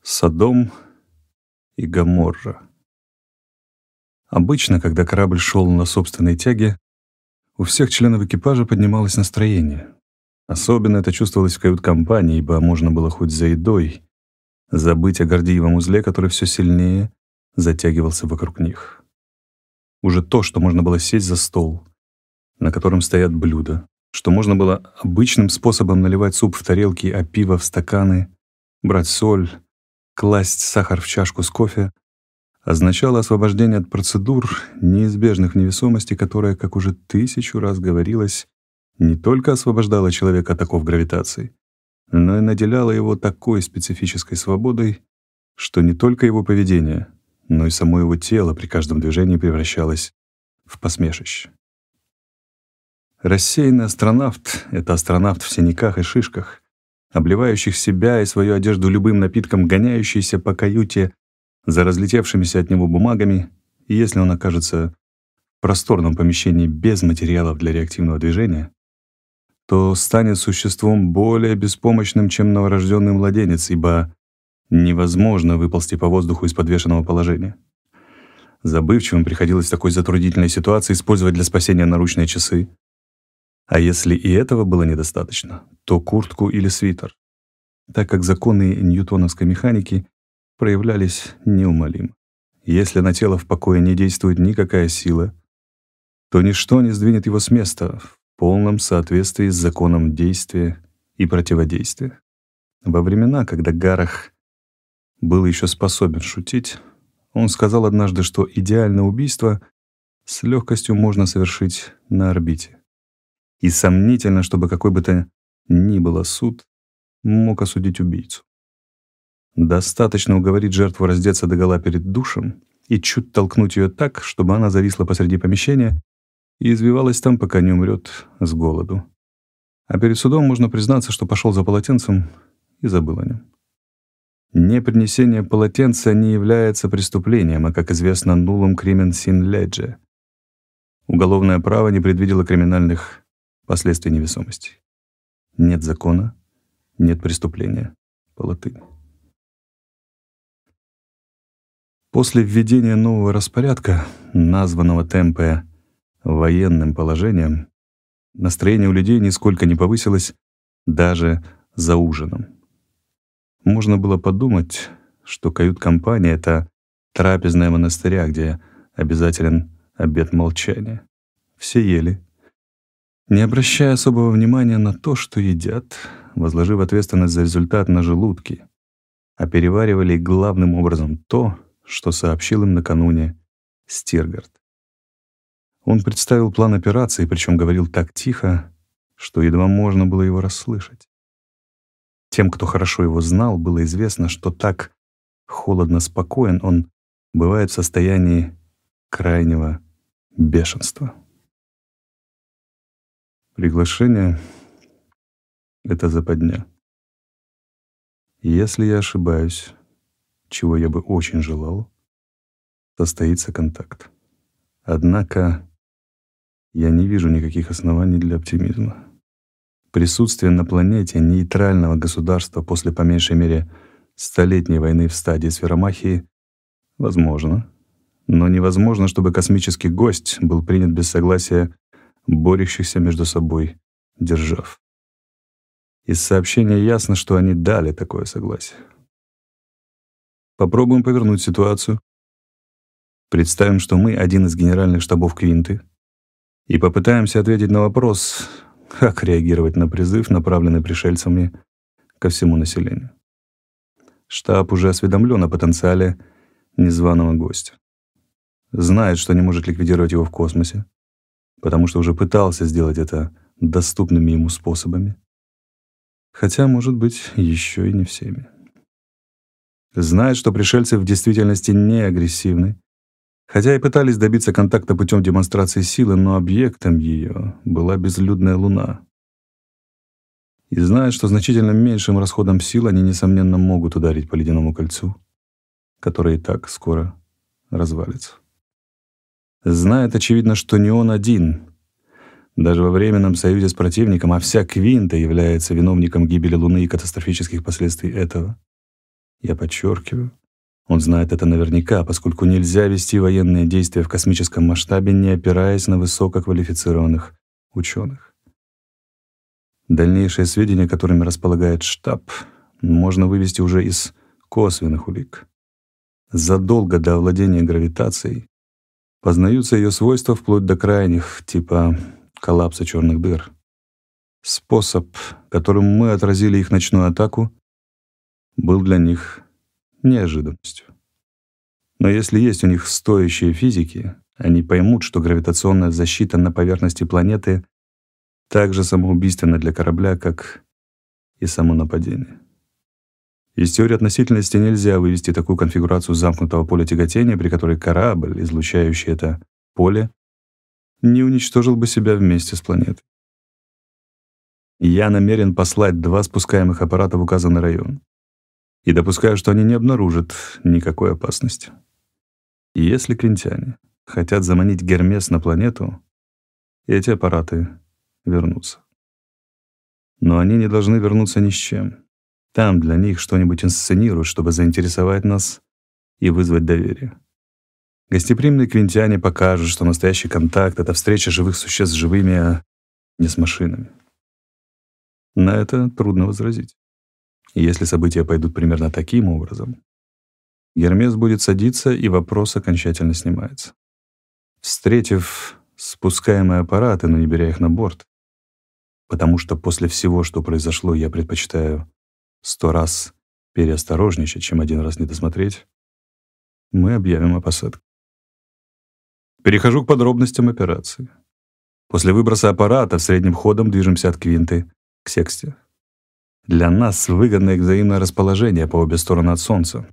Содом и Гоморра. Обычно, когда корабль шел на собственной тяге, у всех членов экипажа поднималось настроение. Особенно это чувствовалось в кают-компании, ибо можно было хоть за едой забыть о Гордиевом узле, который все сильнее затягивался вокруг них. Уже то, что можно было сесть за стол, на котором стоят блюда, что можно было обычным способом наливать суп в тарелки, а пиво в стаканы, брать соль, класть сахар в чашку с кофе, означало освобождение от процедур, неизбежных в невесомости, которая, как уже 1000 раз говорилось, не только освобождала человека от оков гравитации, но и наделяла его такой специфической свободой, что не только его поведение, но и само его тело при каждом движении превращалось в посмешище. Рассеянный астронавт — это астронавт в синяках и шишках, обливающих себя и свою одежду любым напитком, гоняющийся по каюте за разлетевшимися от него бумагами, и если он окажется в просторном помещении без материалов для реактивного движения, то станет существом более беспомощным, чем новорожденный младенец, ибо невозможно выползти по воздуху из подвешенного положения. Забывчивым приходилось в такой затруднительной ситуации использовать для спасения наручные часы. А если и этого было недостаточно, то куртку или свитер, так как законы ньютоновской механики проявлялись неумолимо. Если на тело в покое не действует никакая сила, то ничто не сдвинет его с места в полном соответствии с законом действия и противодействия. Во времена, когда Гарах был еще способен шутить, он сказал однажды, что идеальное убийство с легкостью можно совершить на орбите. И сомнительно, чтобы какой бы то ни было суд мог осудить убийцу. Достаточно уговорить жертву раздеться догола перед душем и чуть толкнуть ее так, чтобы она зависла посреди помещения и извивалась там, пока не умрет с голоду. А перед судом можно признаться, что пошел за полотенцем и забыл о нем. Непринесение полотенца не является преступлением, а, как известно, нулум кримен син леджи. Уголовное право не предвидело криминальных последствий невесомости. Нет закона, нет преступления. По латыни. После введения нового распорядка, названного Темпе военным положением, настроение у людей нисколько не повысилось даже за ужином. Можно было подумать, что кают-компания — это трапезная монастыря, где обязателен обет молчания. Все ели, не обращая особого внимания на то, что едят, возложив ответственность за результат на желудки, а переваривали главным образом то, что сообщил им накануне Стиргард. Он представил план операции, причем говорил так тихо, что едва можно было его расслышать. Тем, кто хорошо его знал, было известно, что так холодно спокоен он бывает в состоянии крайнего бешенства. Приглашение — это западня. Если я ошибаюсь, чего я бы очень желал, состоится контакт. Однако я не вижу никаких оснований для оптимизма. Присутствие на планете нейтрального государства после по меньшей мере 100-летней войны в стадии сферомахии возможно, но невозможно, чтобы космический гость был принят без согласия борющихся между собой держав. Из сообщения ясно, что они дали такое согласие. Попробуем повернуть ситуацию. Представим, что мы один из генеральных штабов Квинты, и попытаемся ответить на вопрос, как реагировать на призыв, направленный пришельцами ко всему населению. Штаб уже осведомлен о потенциале незваного гостя. Знает, что не может ликвидировать его в космосе, потому что уже пытался сделать это доступными ему способами. Хотя, может быть, еще и не всеми. Знает, что пришельцы в действительности не агрессивны, хотя и пытались добиться контакта путем демонстрации силы, но объектом ее была безлюдная Луна. И знает, что значительно меньшим расходом сил они, несомненно, могут ударить по ледяному кольцу, которое и так скоро развалится. Знает, очевидно, что не он один. Даже во временном союзе с противником, а вся Квинта является виновником гибели Луны и катастрофических последствий этого. Я подчеркиваю, он знает это наверняка, поскольку нельзя вести военные действия в космическом масштабе, не опираясь на высококвалифицированных ученых. Дальнейшие сведения, которыми располагает штаб, можно вывести уже из косвенных улик. Задолго до овладения гравитацией познаются ее свойства вплоть до крайних, типа коллапса черных дыр. Способ, которым мы отразили их ночную атаку, был для них неожиданностью. Но если есть у них стоящие физики, они поймут, что гравитационная защита на поверхности планеты так же самоубийственна для корабля, как и само нападение. Из теории относительности нельзя вывести такую конфигурацию замкнутого поля тяготения, при которой корабль, излучающий это поле, не уничтожил бы себя вместе с планетой. Я намерен послать 2 спускаемых аппарата в указанный район и допускаю, что они не обнаружат никакой опасности. И если квинтиане хотят заманить Гермес на планету, эти аппараты вернутся. Но они не должны вернуться ни с чем. Там для них что-нибудь инсценируют, чтобы заинтересовать нас и вызвать доверие. Гостеприимные квинтиане покажут, что настоящий контакт — это встреча живых существ с живыми, а не с машинами. На это трудно возразить. И если события пойдут примерно таким образом, Гермес будет садиться, и вопрос окончательно снимается. Встретив спускаемые аппараты, но не беря их на борт, потому что после всего, что произошло, я предпочитаю 100 раз переосторожничать, чем 1 раз не досмотреть, мы объявим о посадке. Перехожу к подробностям операции. После выброса аппарата средним ходом движемся от Квинты к Сексте. Для нас выгодно их взаимное расположение по обе стороны от Солнца.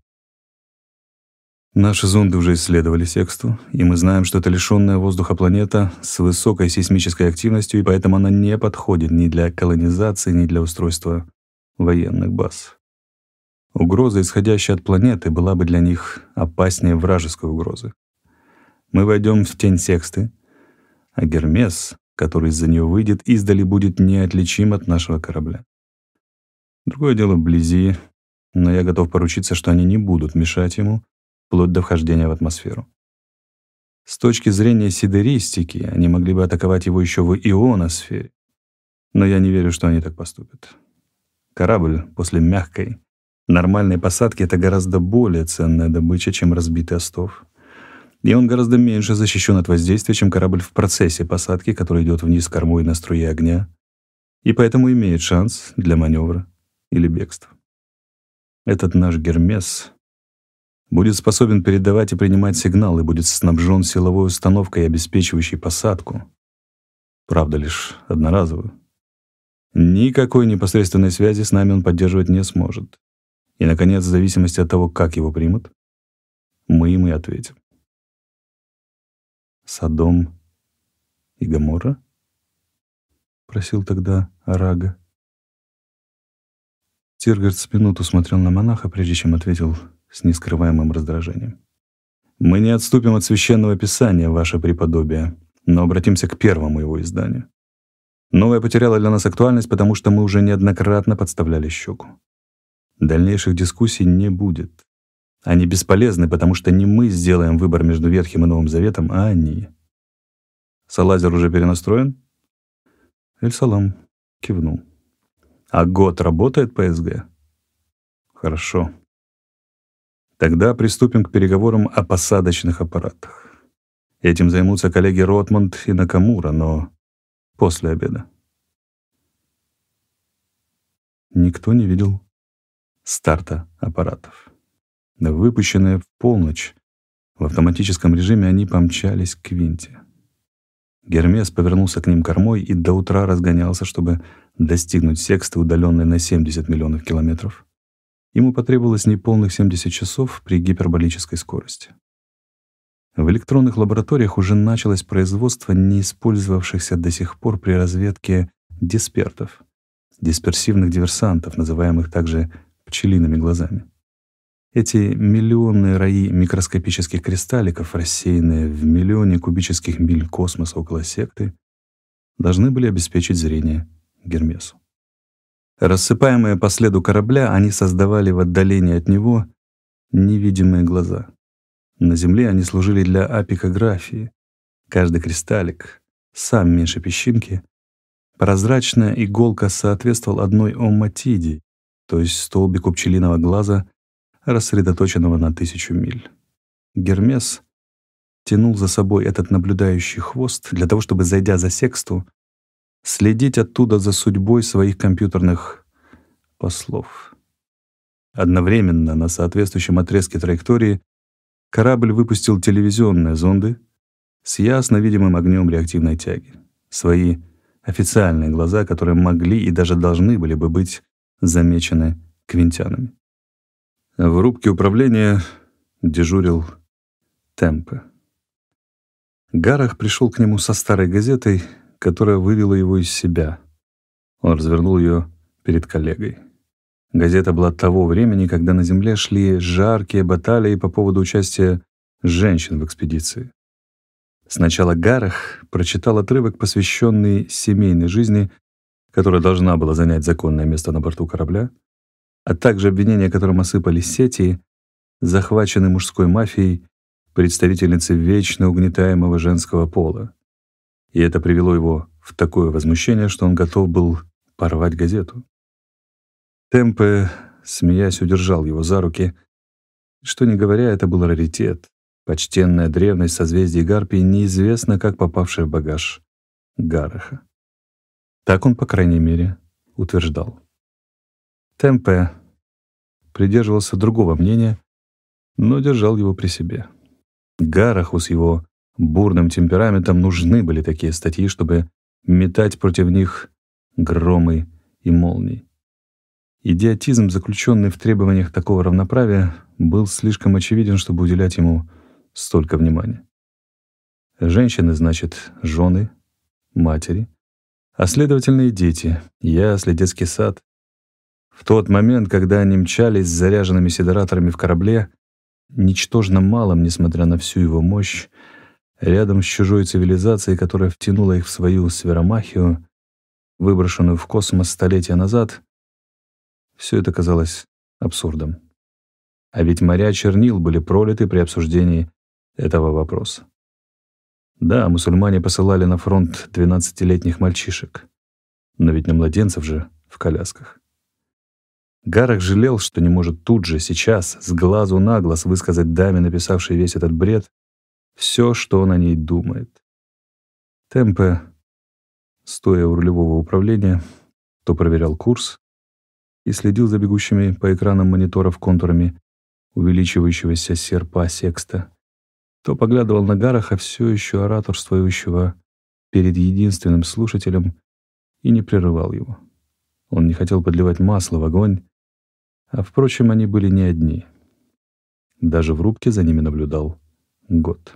Наши зонды уже исследовали Сексту, и мы знаем, что это лишённая воздуха планета с высокой сейсмической активностью, и поэтому она не подходит ни для колонизации, ни для устройства военных баз. Угроза, исходящая от планеты, была бы для них опаснее вражеской угрозы. Мы войдем в тень Сексты, а Гермес, который из-за нее выйдет, издали будет неотличим от нашего корабля. Другое дело вблизи, но я готов поручиться, что они не будут мешать ему вплоть до вхождения в атмосферу. С точки зрения сидеристики, они могли бы атаковать его еще в ионосфере, но я не верю, что они так поступят. Корабль после мягкой, нормальной посадки — это гораздо более ценная добыча, чем разбитый остов. И он гораздо меньше защищен от воздействия, чем корабль в процессе посадки, который идет вниз кормой на струе огня, и поэтому имеет шанс для маневра или бегства. Этот наш Гермес будет способен передавать и принимать сигналы, будет снабжен силовой установкой, обеспечивающей посадку. Правда, лишь одноразовую. Никакой непосредственной связи с нами он поддерживать не сможет. И, наконец, в зависимости от того, как его примут, мы им и ответим. «Содом и Гоморра?» — просил тогда Арага. Тиргард с минуту смотрел на монаха, прежде чем ответил с нескрываемым раздражением. «Мы не отступим от священного писания, ваше преподобие, но обратимся к первому его изданию. Новое потеряло для нас актуальность, потому что мы уже неоднократно подставляли щеку. Дальнейших дискуссий не будет. Они бесполезны, потому что не мы сделаем выбор между Ветхим и Новым Заветом, а они. Салазер уже перенастроен?» Эль-Салам кивнул. «А год работает по СГ?» «Хорошо. Тогда приступим к переговорам о посадочных аппаратах. Этим займутся коллеги Ротмонд и Накамура, но после обеда». Никто не видел старта аппаратов. Выпущенные в полночь, в автоматическом режиме они помчались к Квинте. Гермес повернулся к ним кормой и до утра разгонялся, чтобы достигнуть Сексты, удаленной на 70 миллионов километров. Ему потребовалось неполных 70 часов при гиперболической скорости. В электронных лабораториях уже началось производство не использовавшихся до сих пор при разведке диспертов, дисперсивных диверсантов, называемых также пчелиными глазами. Эти миллионные раи микроскопических кристалликов, рассеянные в миллионе кубических миль космоса около Секты, должны были обеспечить зрение Гермесу. Рассыпаемые по следу корабля, они создавали в отдалении от него невидимые глаза. На Земле они служили для апикографии. Каждый кристаллик, сам меньше песчинки, прозрачная иголка соответствовал одной омматиде, то есть столбику пчелиного глаза, рассредоточенного на 1000 миль. Гермес тянул за собой этот наблюдающий хвост для того, чтобы, зайдя за сексту, следить оттуда за судьбой своих компьютерных послов. Одновременно на соответствующем отрезке траектории корабль выпустил телевизионные зонды с ясно видимым огнем реактивной тяги, свои официальные глаза, которые могли и даже должны были бы быть замечены квинтянами. В рубке управления дежурил Темпе. Гарах пришел к нему со старой газетой, которая вывела его из себя. Он развернул ее перед коллегой. Газета была того времени, когда на Земле шли жаркие баталии по поводу участия женщин в экспедиции. Сначала Гарах прочитал отрывок, посвященный семейной жизни, которая должна была занять законное место на борту корабля, а также обвинения, которым осыпали сети, захваченной мужской мафией, представительницы вечно угнетаемого женского пола. И это привело его в такое возмущение, что он готов был порвать газету. Темпе, смеясь, удержал его за руки. Что ни говоря, это был раритет. Почтенная древность созвездий Гарпии, неизвестно как попавшая в багаж Гараха. Так он, по крайней мере, утверждал. Темпе придерживался другого мнения, но держал его при себе. Гараху с его бурным темпераментом нужны были такие статьи, чтобы метать против них громы и молнии. Идиотизм, заключенный в требованиях такого равноправия, был слишком очевиден, чтобы уделять ему столько внимания. Женщины, значит, жены, матери, а следовательно и дети, ясли, детский сад. В тот момент, когда они мчались с заряженными сидераторами в корабле, ничтожно малым, несмотря на всю его мощь, рядом с чужой цивилизацией, которая втянула их в свою сферомахию, выброшенную в космос столетия назад, все это казалось абсурдом. А ведь моря чернил были пролиты при обсуждении этого вопроса. Да, мусульмане посылали на фронт 12-летних мальчишек, но ведь не младенцев же в колясках. Гарах жалел, что не может тут же, сейчас, с глазу на глаз высказать даме, написавшей весь этот бред, все, что он о ней думает. Темпе, стоя у рулевого управления, то проверял курс и следил за бегущими по экранам мониторов контурами увеличивающегося серпа секста, то поглядывал на Гараха, все еще ораторствующего перед единственным слушателем, и не прерывал его. Он не хотел подливать масло в огонь, а, впрочем, они были не одни. Даже в рубке за ними наблюдал Гот.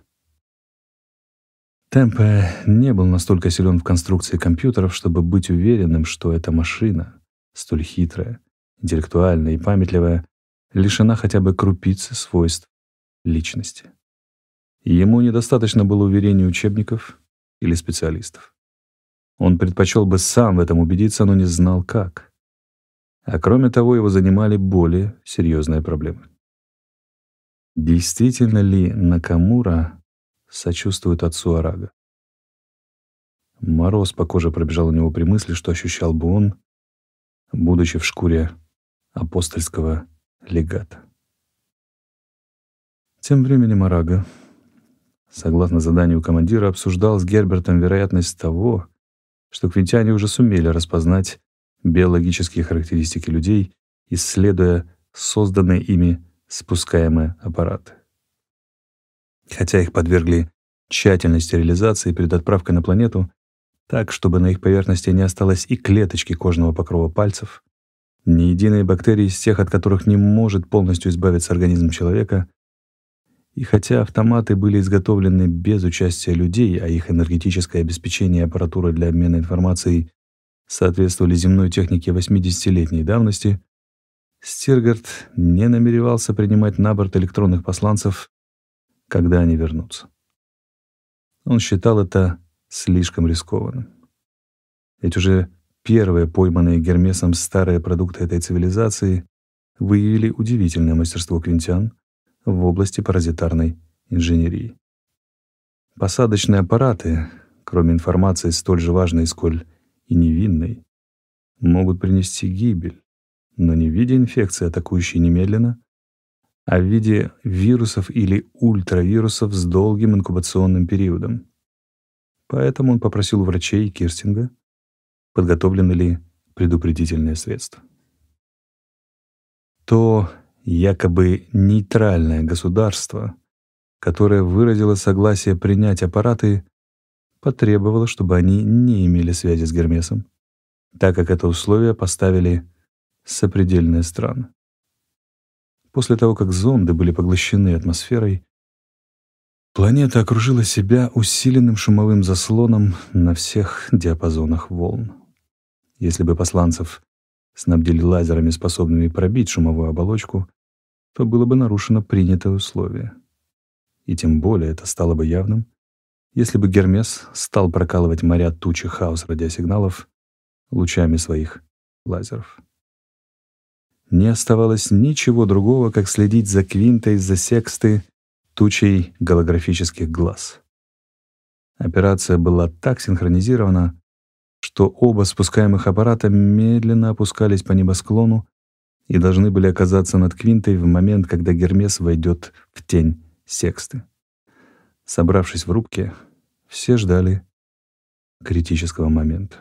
Темпе не был настолько силен в конструкции компьютеров, чтобы быть уверенным, что эта машина, столь хитрая, интеллектуальная и памятливая, лишена хотя бы крупицы свойств личности. Ему недостаточно было уверений учебников или специалистов. Он предпочел бы сам в этом убедиться, но не знал как. А кроме того, его занимали более серьезные проблемы. Действительно ли Накамура сочувствует отцу Арага? Мороз по коже пробежал у него при мысли, что ощущал бы он, будучи в шкуре апостольского легата. Тем временем Арага, согласно заданию командира, обсуждал с Гербертом вероятность того, что квинтяне уже сумели распознать биологические характеристики людей, исследуя созданные ими спускаемые аппараты. Хотя их подвергли тщательной стерилизации перед отправкой на планету, так, чтобы на их поверхности не осталось и клеточки кожного покрова пальцев, ни единой бактерии из тех, от которых не может полностью избавиться организм человека, и хотя автоматы были изготовлены без участия людей, а их энергетическое обеспечение и аппаратура для обмена информацией соответствовали земной технике 80-летней давности, Стиргард не намеревался принимать на борт электронных посланцев, когда они вернутся. Он считал это слишком рискованным. Ведь уже Первые пойманные Гермесом старые продукты этой цивилизации выявили удивительное мастерство квинтиан в области паразитарной инженерии. Посадочные аппараты, кроме информации столь же важной, сколь и невинной, могут принести гибель, но не в виде инфекции, атакующей немедленно, а в виде вирусов или ультравирусов с долгим инкубационным периодом. Поэтому он попросил у врачей Кирстинга, подготовлены ли предупредительные средства. То якобы нейтральное государство, которое выразило согласие принять аппараты, потребовало, чтобы они не имели связи с Гермесом, так как это условие поставили сопредельные страны. После того, как зонды были поглощены атмосферой, планета окружила себя усиленным шумовым заслоном на всех диапазонах волн. Если бы посланцев снабдили лазерами, способными пробить шумовую оболочку, то было бы нарушено принятое условие. И тем более это стало бы явным, если бы Гермес стал прокалывать моря тучи хаос-радиосигналов лучами своих лазеров. Не оставалось ничего другого, как следить за Квинтой из-за Сексты тучей голографических глаз. Операция была так синхронизирована, что оба спускаемых аппарата медленно опускались по небосклону и должны были оказаться над Квинтой в момент, когда Гермес войдет в тень Сексты. Собравшись в рубке, все ждали критического момента.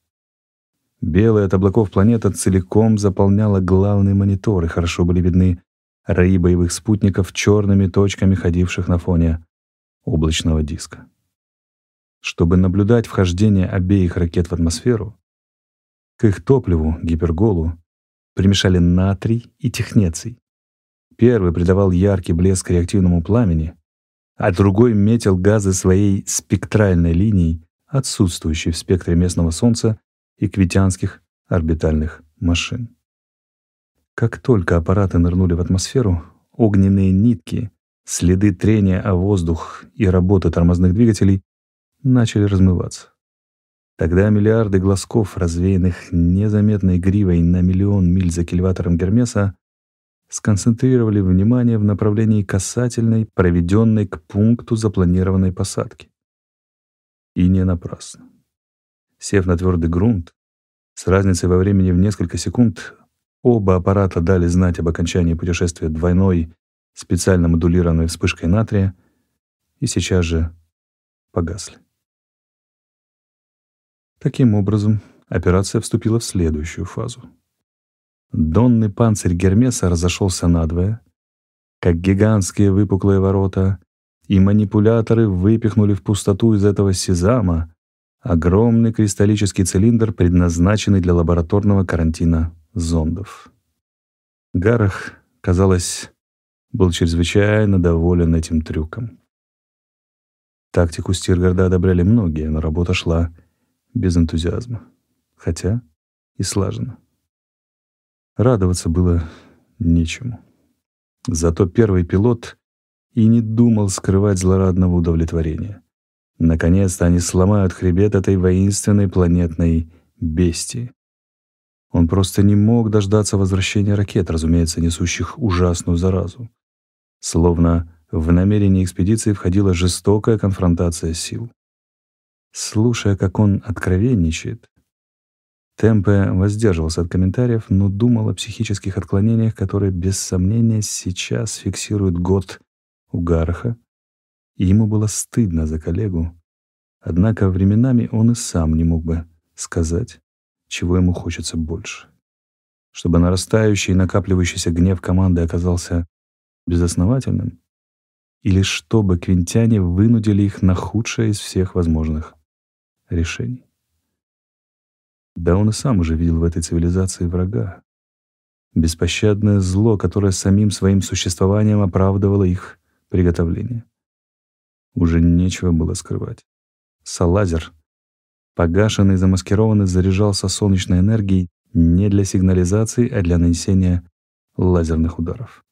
Белая от облаков планета целиком заполняла главный монитор, и хорошо были видны раи боевых спутников черными точками, ходивших на фоне облачного диска. Чтобы наблюдать вхождение обеих ракет в атмосферу, к их топливу, гиперголу, примешали натрий и технеций. Первый придавал яркий блеск реактивному пламени, а другой метил газы своей спектральной линией, отсутствующей в спектре местного Солнца и квитянских орбитальных машин. Как только аппараты нырнули в атмосферу, огненные нитки, следы трения о воздух и работы тормозных двигателей начали размываться. Тогда миллиарды глазков, развеянных незаметной гривой на миллион миль за кильватором Гермеса, сконцентрировали внимание в направлении касательной, проведенной к пункту запланированной посадки. И не напрасно. Сев на твердый грунт, с разницей во времени в несколько секунд, оба аппарата дали знать об окончании путешествия двойной, специально модулированной вспышкой натрия, и сейчас же погасли. Таким образом, операция вступила в следующую фазу. Донный панцирь Гермеса разошелся надвое, как гигантские выпуклые ворота, и манипуляторы выпихнули в пустоту из этого сезама огромный кристаллический цилиндр, предназначенный для лабораторного карантина зондов. Гарах, казалось, был чрезвычайно доволен этим трюком. Тактику Стиргарда одобряли многие, но работа шла без энтузиазма, хотя и слаженно. Радоваться было нечему. Зато первый пилот и не думал скрывать злорадного удовлетворения. Наконец-то они сломают хребет этой воинственной планетной бестии. Он просто не мог дождаться возвращения ракет, разумеется, несущих ужасную заразу. Словно в намерение экспедиции входила жестокая конфронтация сил. Слушая, как он откровенничает, Темпе воздерживался от комментариев, но думал о психических отклонениях, которые, без сомнения, сейчас фиксируют год у Гараха, и ему было стыдно за коллегу. Однако временами он и сам не мог бы сказать, чего ему хочется больше. Чтобы нарастающий и накапливающийся гнев команды оказался безосновательным, или чтобы квинтяне вынудили их на худшее из всех возможных решений. Да он и сам уже видел в этой цивилизации врага. Беспощадное зло, которое самим своим существованием оправдывало их приготовление. Уже нечего было скрывать. Салазер, погашенный и замаскированный, заряжался солнечной энергией не для сигнализации, а для нанесения лазерных ударов.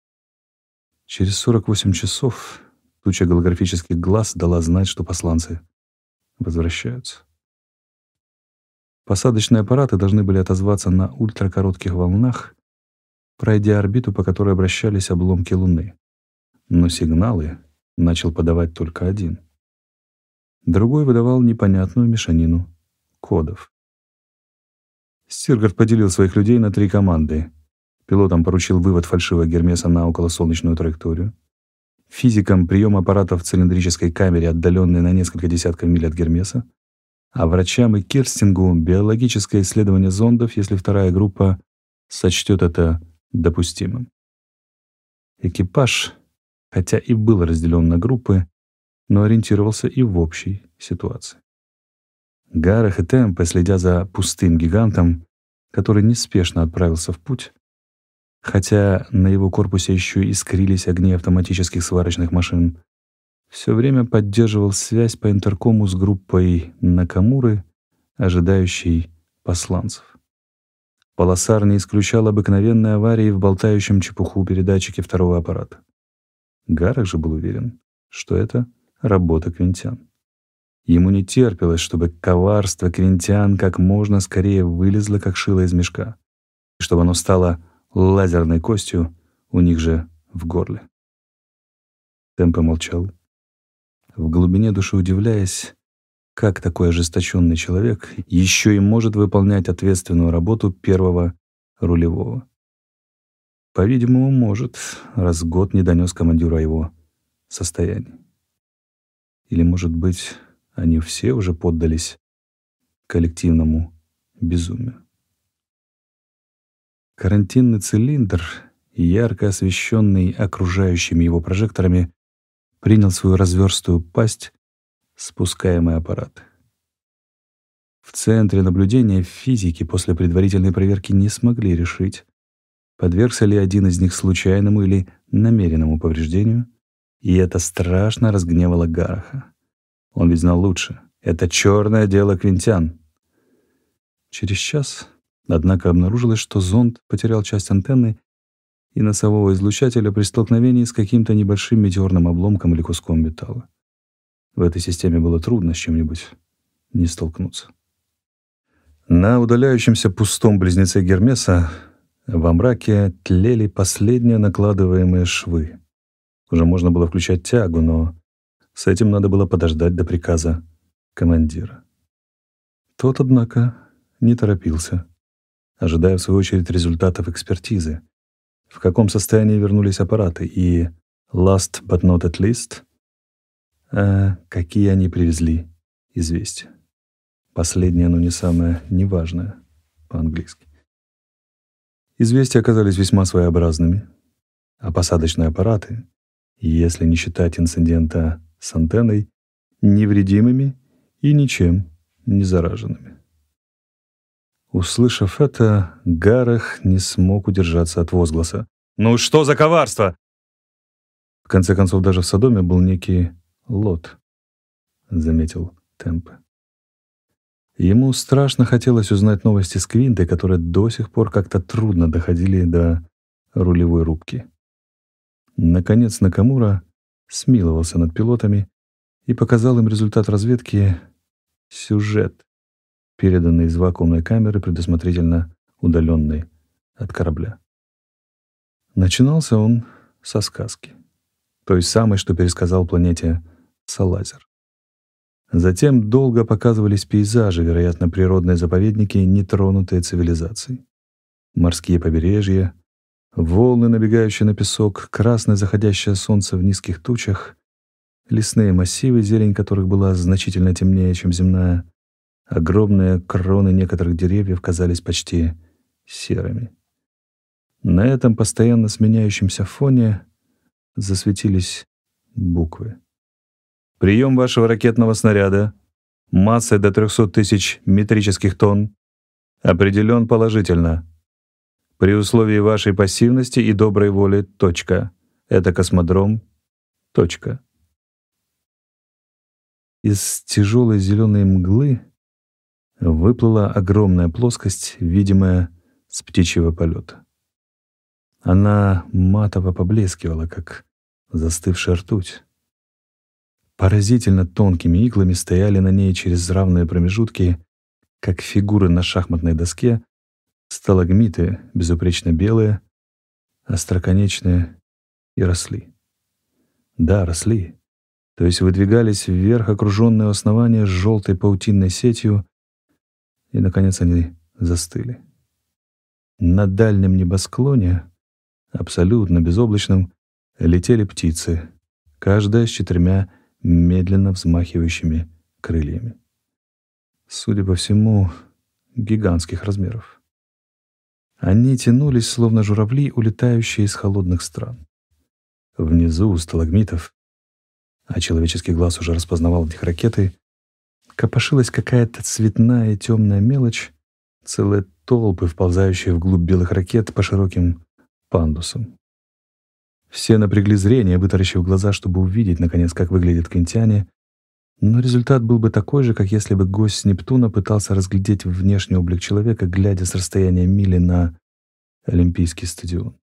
Через 48 часов туча голографических глаз дала знать, что посланцы возвращаются. Посадочные аппараты должны были отозваться на ультракоротких волнах, пройдя орбиту, по которой обращались обломки Луны. Но сигналы начал подавать только один. Другой выдавал непонятную мешанину кодов. Стиргард поделил своих людей на 3 команды. Пилотам поручил вывод фальшивого Гермеса на околосолнечную траекторию. Физикам — прием аппаратов в цилиндрической камере, отдаленной на несколько десятков миль от Гермеса. А врачам и Кирстингу — биологическое исследование зондов, если вторая группа сочтет это допустимым. Экипаж, хотя и был разделен на группы, но ориентировался и в общей ситуации. Гарах и Темпе, следя за пустым гигантом, который неспешно отправился в путь, хотя на его корпусе еще искрились огни автоматических сварочных машин, все время поддерживал связь по интеркому с группой Накамуры, ожидающей посланцев. Полосар не исключал обыкновенной аварии в болтающем чепуху передатчике второго аппарата. Гарах же был уверен, что это работа квинтиан. Ему не терпелось, чтобы коварство квинтиан как можно скорее вылезло, как шило из мешка, и чтобы оно стало лазерной костью у них же в горле. Темпе молчал, в глубине души удивляясь, как такой ожесточенный человек еще и может выполнять ответственную работу первого рулевого. По-видимому, может, раз год не донес командиру о его состоянии. Или, может быть, они все уже поддались коллективному безумию. Карантинный цилиндр, ярко освещенный окружающими его прожекторами, принял свою разверстую пасть спускаемый аппарат. В центре наблюдения физики после предварительной проверки не смогли решить, подвергся ли один из них случайному или намеренному повреждению, и это страшно разгневало Гараха. Он ведь знал лучше. Это черное дело квинтиан. Через час, однако, обнаружилось, что зонд потерял часть антенны и носового излучателя при столкновении с каким-то небольшим метеорным обломком или куском металла. В этой системе было трудно с чем-нибудь не столкнуться. На удаляющемся пустом близнеце Гермеса во мраке тлели последние накладываемые швы. Уже можно было включать тягу, но с этим надо было подождать до приказа командира. Тот, однако, не торопился, ожидая в свою очередь результатов экспертизы, в каком состоянии вернулись аппараты и, last but not at least, какие они привезли известия. Последнее, но не самое неважное по-английски. Известия оказались весьма своеобразными, а посадочные аппараты, если не считать инцидента с антенной, невредимыми и ничем не зараженными. Услышав это, Гарах не смог удержаться от возгласа. «Ну что за коварство?» В конце концов, даже в Содоме был некий Лот, заметил Темпе. Ему страшно хотелось узнать новости с Квинтой, которые до сих пор как-то трудно доходили до рулевой рубки. Наконец Накамура смиловался над пилотами и показал им результат разведки, сюжет, переданный из вакуумной камеры, предусмотрительно удаленной от корабля. Начинался он со сказки, той самой, что пересказал планете Салазер. Затем долго показывались пейзажи, вероятно, природные заповедники, нетронутые цивилизацией. Морские побережья, волны, набегающие на песок, красное заходящее солнце в низких тучах, лесные массивы, зелень которых была значительно темнее, чем земная, огромные кроны некоторых деревьев казались почти серыми. На этом постоянно сменяющемся фоне засветились буквы. Прием вашего ракетного снаряда массой до 300 тысяч метрических тонн определен положительно. При условии вашей пассивности и доброй воли. Точка. Это космодром. Точка. Из тяжелой зеленой мглы выплыла огромная плоскость, видимая с птичьего полета. Она матово поблескивала, как застывшая ртуть. Поразительно тонкими иглами стояли на ней через равные промежутки как фигуры на шахматной доске, сталагмиты безупречно белые, остроконечные, и росли. Да, росли. То есть выдвигались вверх, окруженные у основания желтой паутинной сетью, и, наконец, они застыли. На дальнем небосклоне, абсолютно безоблачном, летели птицы, каждая с 4 медленно взмахивающими крыльями. Судя по всему, гигантских размеров. Они тянулись, словно журавли, улетающие из холодных стран. Внизу, у сталагмитов, а человеческий глаз уже распознавал в них ракеты, копошилась какая-то цветная и темная мелочь, целые толпы, вползающие вглубь белых ракет по широким пандусам. Все напрягли зрение, вытаращив глаза, чтобы увидеть, наконец, как выглядят кентяне, но результат был бы такой же, как если бы гость с Нептуна пытался разглядеть внешний облик человека, глядя с расстояния мили на Олимпийский стадион.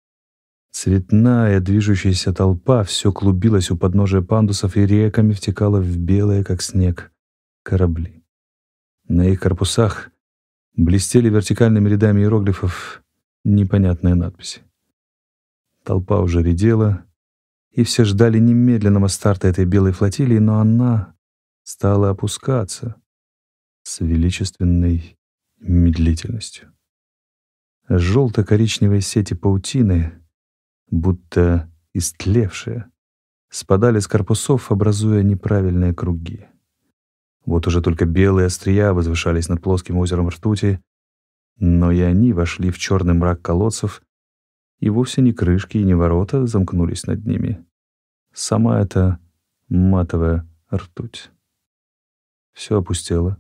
Цветная движущаяся толпа все клубилась у подножия пандусов и реками втекала в белые, как снег, корабли. На их корпусах блестели вертикальными рядами иероглифов непонятные надписи. Толпа уже редела, и все ждали немедленного старта этой белой флотилии, но она стала опускаться с величественной медлительностью. Желто-коричневые сети паутины, будто истлевшие, спадали с корпусов, образуя неправильные круги. Вот уже только белые острия возвышались над плоским озером ртути, но и они вошли в черный мрак колодцев, и вовсе не крышки и не ворота замкнулись над ними. Сама эта матовая ртуть. Все опустело.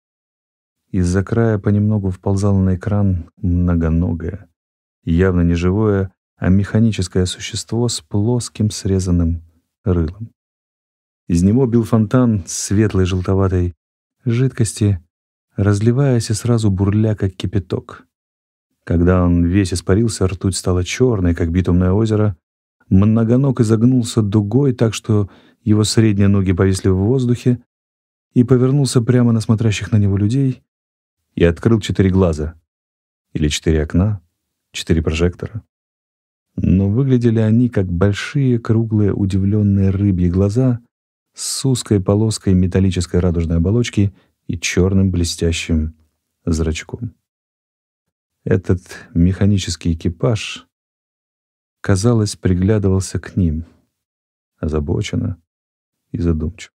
Из-за края понемногу вползало на экран многоногое, явно не живое, а механическое существо с плоским срезанным рылом. Из него бил фонтан светлой желтоватой жидкости, разливаясь и сразу бурля, как кипяток. Когда он весь испарился, ртуть стала черной, как битумное озеро. Многоног изогнулся дугой, так что его средние ноги повисли в воздухе, и повернулся прямо на смотрящих на него людей и открыл 4 глаза. Или 4 окна, 4 прожектора. Но выглядели они как большие, круглые, удивленные рыбьи глаза с узкой полоской металлической радужной оболочки и черным блестящим зрачком. Этот механический экипаж, казалось, приглядывался к ним, озабоченно и задумчиво.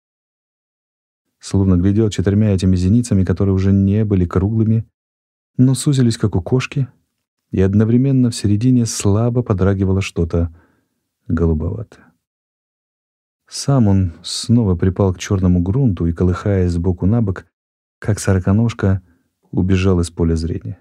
Словно глядел 4 этими зеницами, которые уже не были круглыми, но сузились, как у кошки, и одновременно в середине слабо подрагивало что-то голубоватое. Сам он снова припал к черному грунту и, колыхаясь сбоку на бок, как сороконожка, убежал из поля зрения.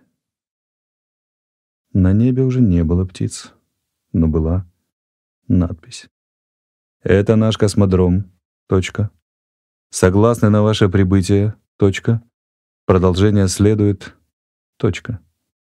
На небе уже не было птиц, но была надпись. «Это наш космодром. Точка. Согласны на ваше прибытие. Точка. Продолжение следует. Точка».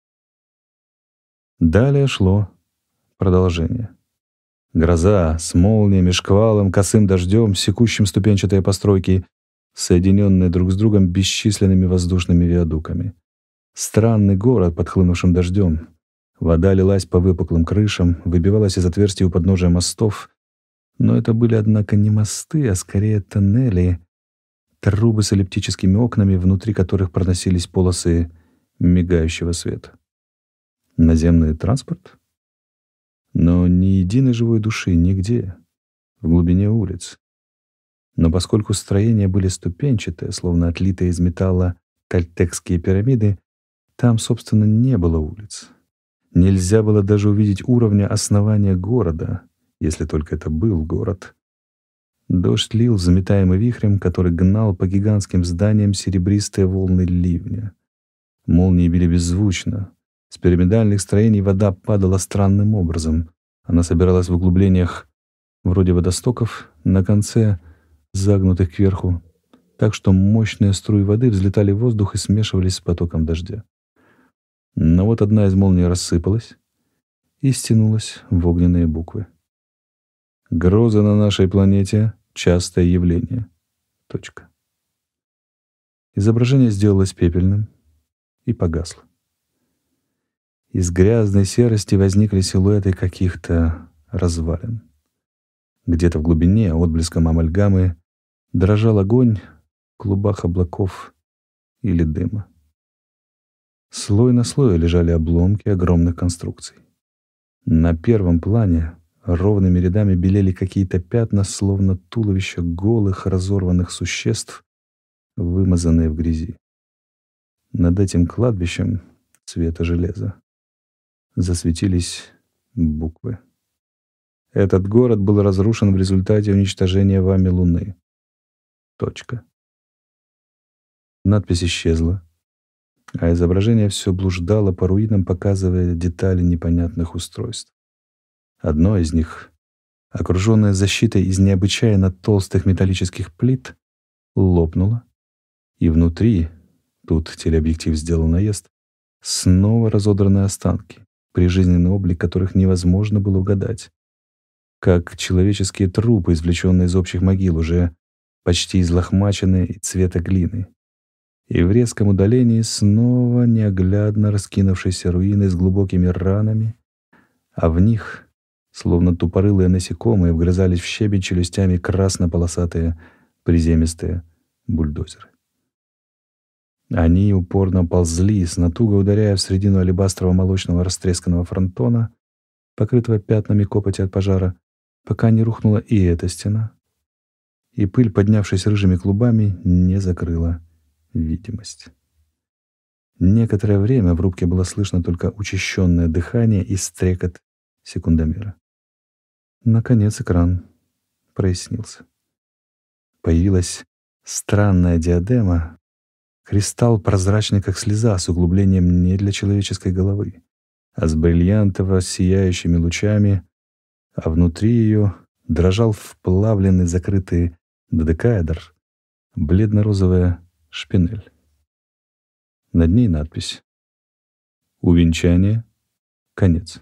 Далее шло продолжение. Гроза с молниями, шквалом, косым дождем, секущим ступенчатые постройки, соединенные друг с другом бесчисленными воздушными виадуками. Странный город под хлынувшим дождем. Вода лилась по выпуклым крышам, выбивалась из отверстий у подножия мостов. Но это были, однако, не мосты, а скорее тоннели, трубы с эллиптическими окнами, внутри которых проносились полосы мигающего света. Наземный транспорт? Но ни единой живой души нигде, в глубине улиц. Но поскольку строения были ступенчатые, словно отлитые из металла тольтекские пирамиды, там, собственно, не было улиц. Нельзя было даже увидеть уровня основания города, если только это был город. Дождь лил, заметаемый вихрем, который гнал по гигантским зданиям серебристые волны ливня. Молнии били беззвучно. С пирамидальных строений вода падала странным образом. Она собиралась в углублениях вроде водостоков на конце, загнутых кверху, так что мощные струи воды взлетали в воздух и смешивались с потоком дождя. Но вот одна из молний рассыпалась и стянулась в огненные буквы. «Грозы на нашей планете — частое явление. Точка». Изображение сделалось пепельным и погасло. Из грязной серости возникли силуэты каких-то развалин. Где-то в глубине отблеском амальгамы дрожал огонь в клубах облаков или дыма. Слой на слое лежали обломки огромных конструкций. На первом плане ровными рядами белели какие-то пятна, словно туловища голых разорванных существ, вымазанные в грязи. Над этим кладбищем цвета железа засветились буквы. Этот город был разрушен в результате уничтожения вами Луны. Точка. Надпись исчезла, а изображение все блуждало по руинам, показывая детали непонятных устройств. Одно из них, окруженное защитой из необычайно толстых металлических плит, лопнуло, и внутри, тут телеобъектив сделал наезд, снова разодранные останки, прижизненный облик которых невозможно было угадать, как человеческие трупы, извлеченные из общих могил, уже почти излохмаченные и цвета глины. И в резком удалении снова неоглядно раскинувшиеся руины с глубокими ранами, а в них, словно тупорылые насекомые, вгрызались в щебень челюстями красно-полосатые приземистые бульдозеры. Они упорно ползли, с натугой ударяя в середину алебастрово-молочного растресканного фронтона, покрытого пятнами копоти от пожара, пока не рухнула и эта стена, и пыль, поднявшись рыжими клубами, не закрыла видимость. Некоторое время в рубке было слышно только учащенное дыхание и стрекот секундомера. Наконец экран прояснился. Появилась странная диадема, кристалл прозрачный, как слеза, с углублением не для человеческой головы, а с бриллиантово сияющими лучами, а внутри ее дрожал вплавленный закрытый додекаэдр, бледно-розовая шпинель. Над ней надпись «Увенчание. Конец».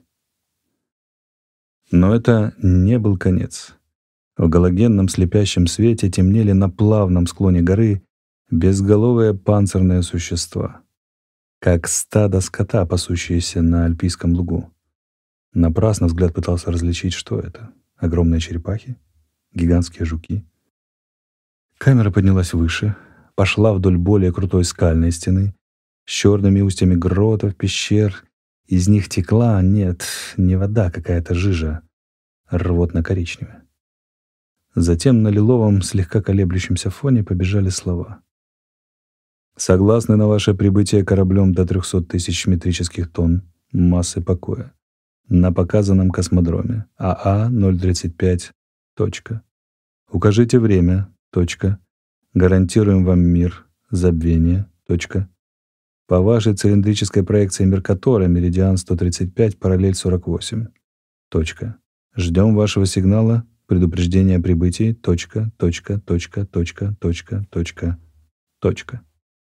Но это не был конец. В галогенном слепящем свете темнели на плавном склоне горы безголовые панцирные существа, как стадо скота, пасущиеся на альпийском лугу. Напрасно взгляд пытался различить, что это. Огромные черепахи? Гигантские жуки? Камера поднялась выше, пошла вдоль более крутой скальной стены, с черными устьями гротов, пещер. Из них текла, нет, не вода, какая-то жижа, рвотно-коричневая. Затем на лиловом, слегка колеблющемся фоне побежали слова. «Согласны на ваше прибытие кораблем до 300 тысяч метрических тонн массы покоя на показанном космодроме АА-035. Точка. Укажите время. Точка. Гарантируем вам мир. Забвение. Точка. По вашей цилиндрической проекции Меркатора, меридиан 135, параллель 48. Точка. Ждем вашего сигнала. Предупреждение о прибытии. Точка. Точка. Точка. Точка. Точка. Точка. Точка.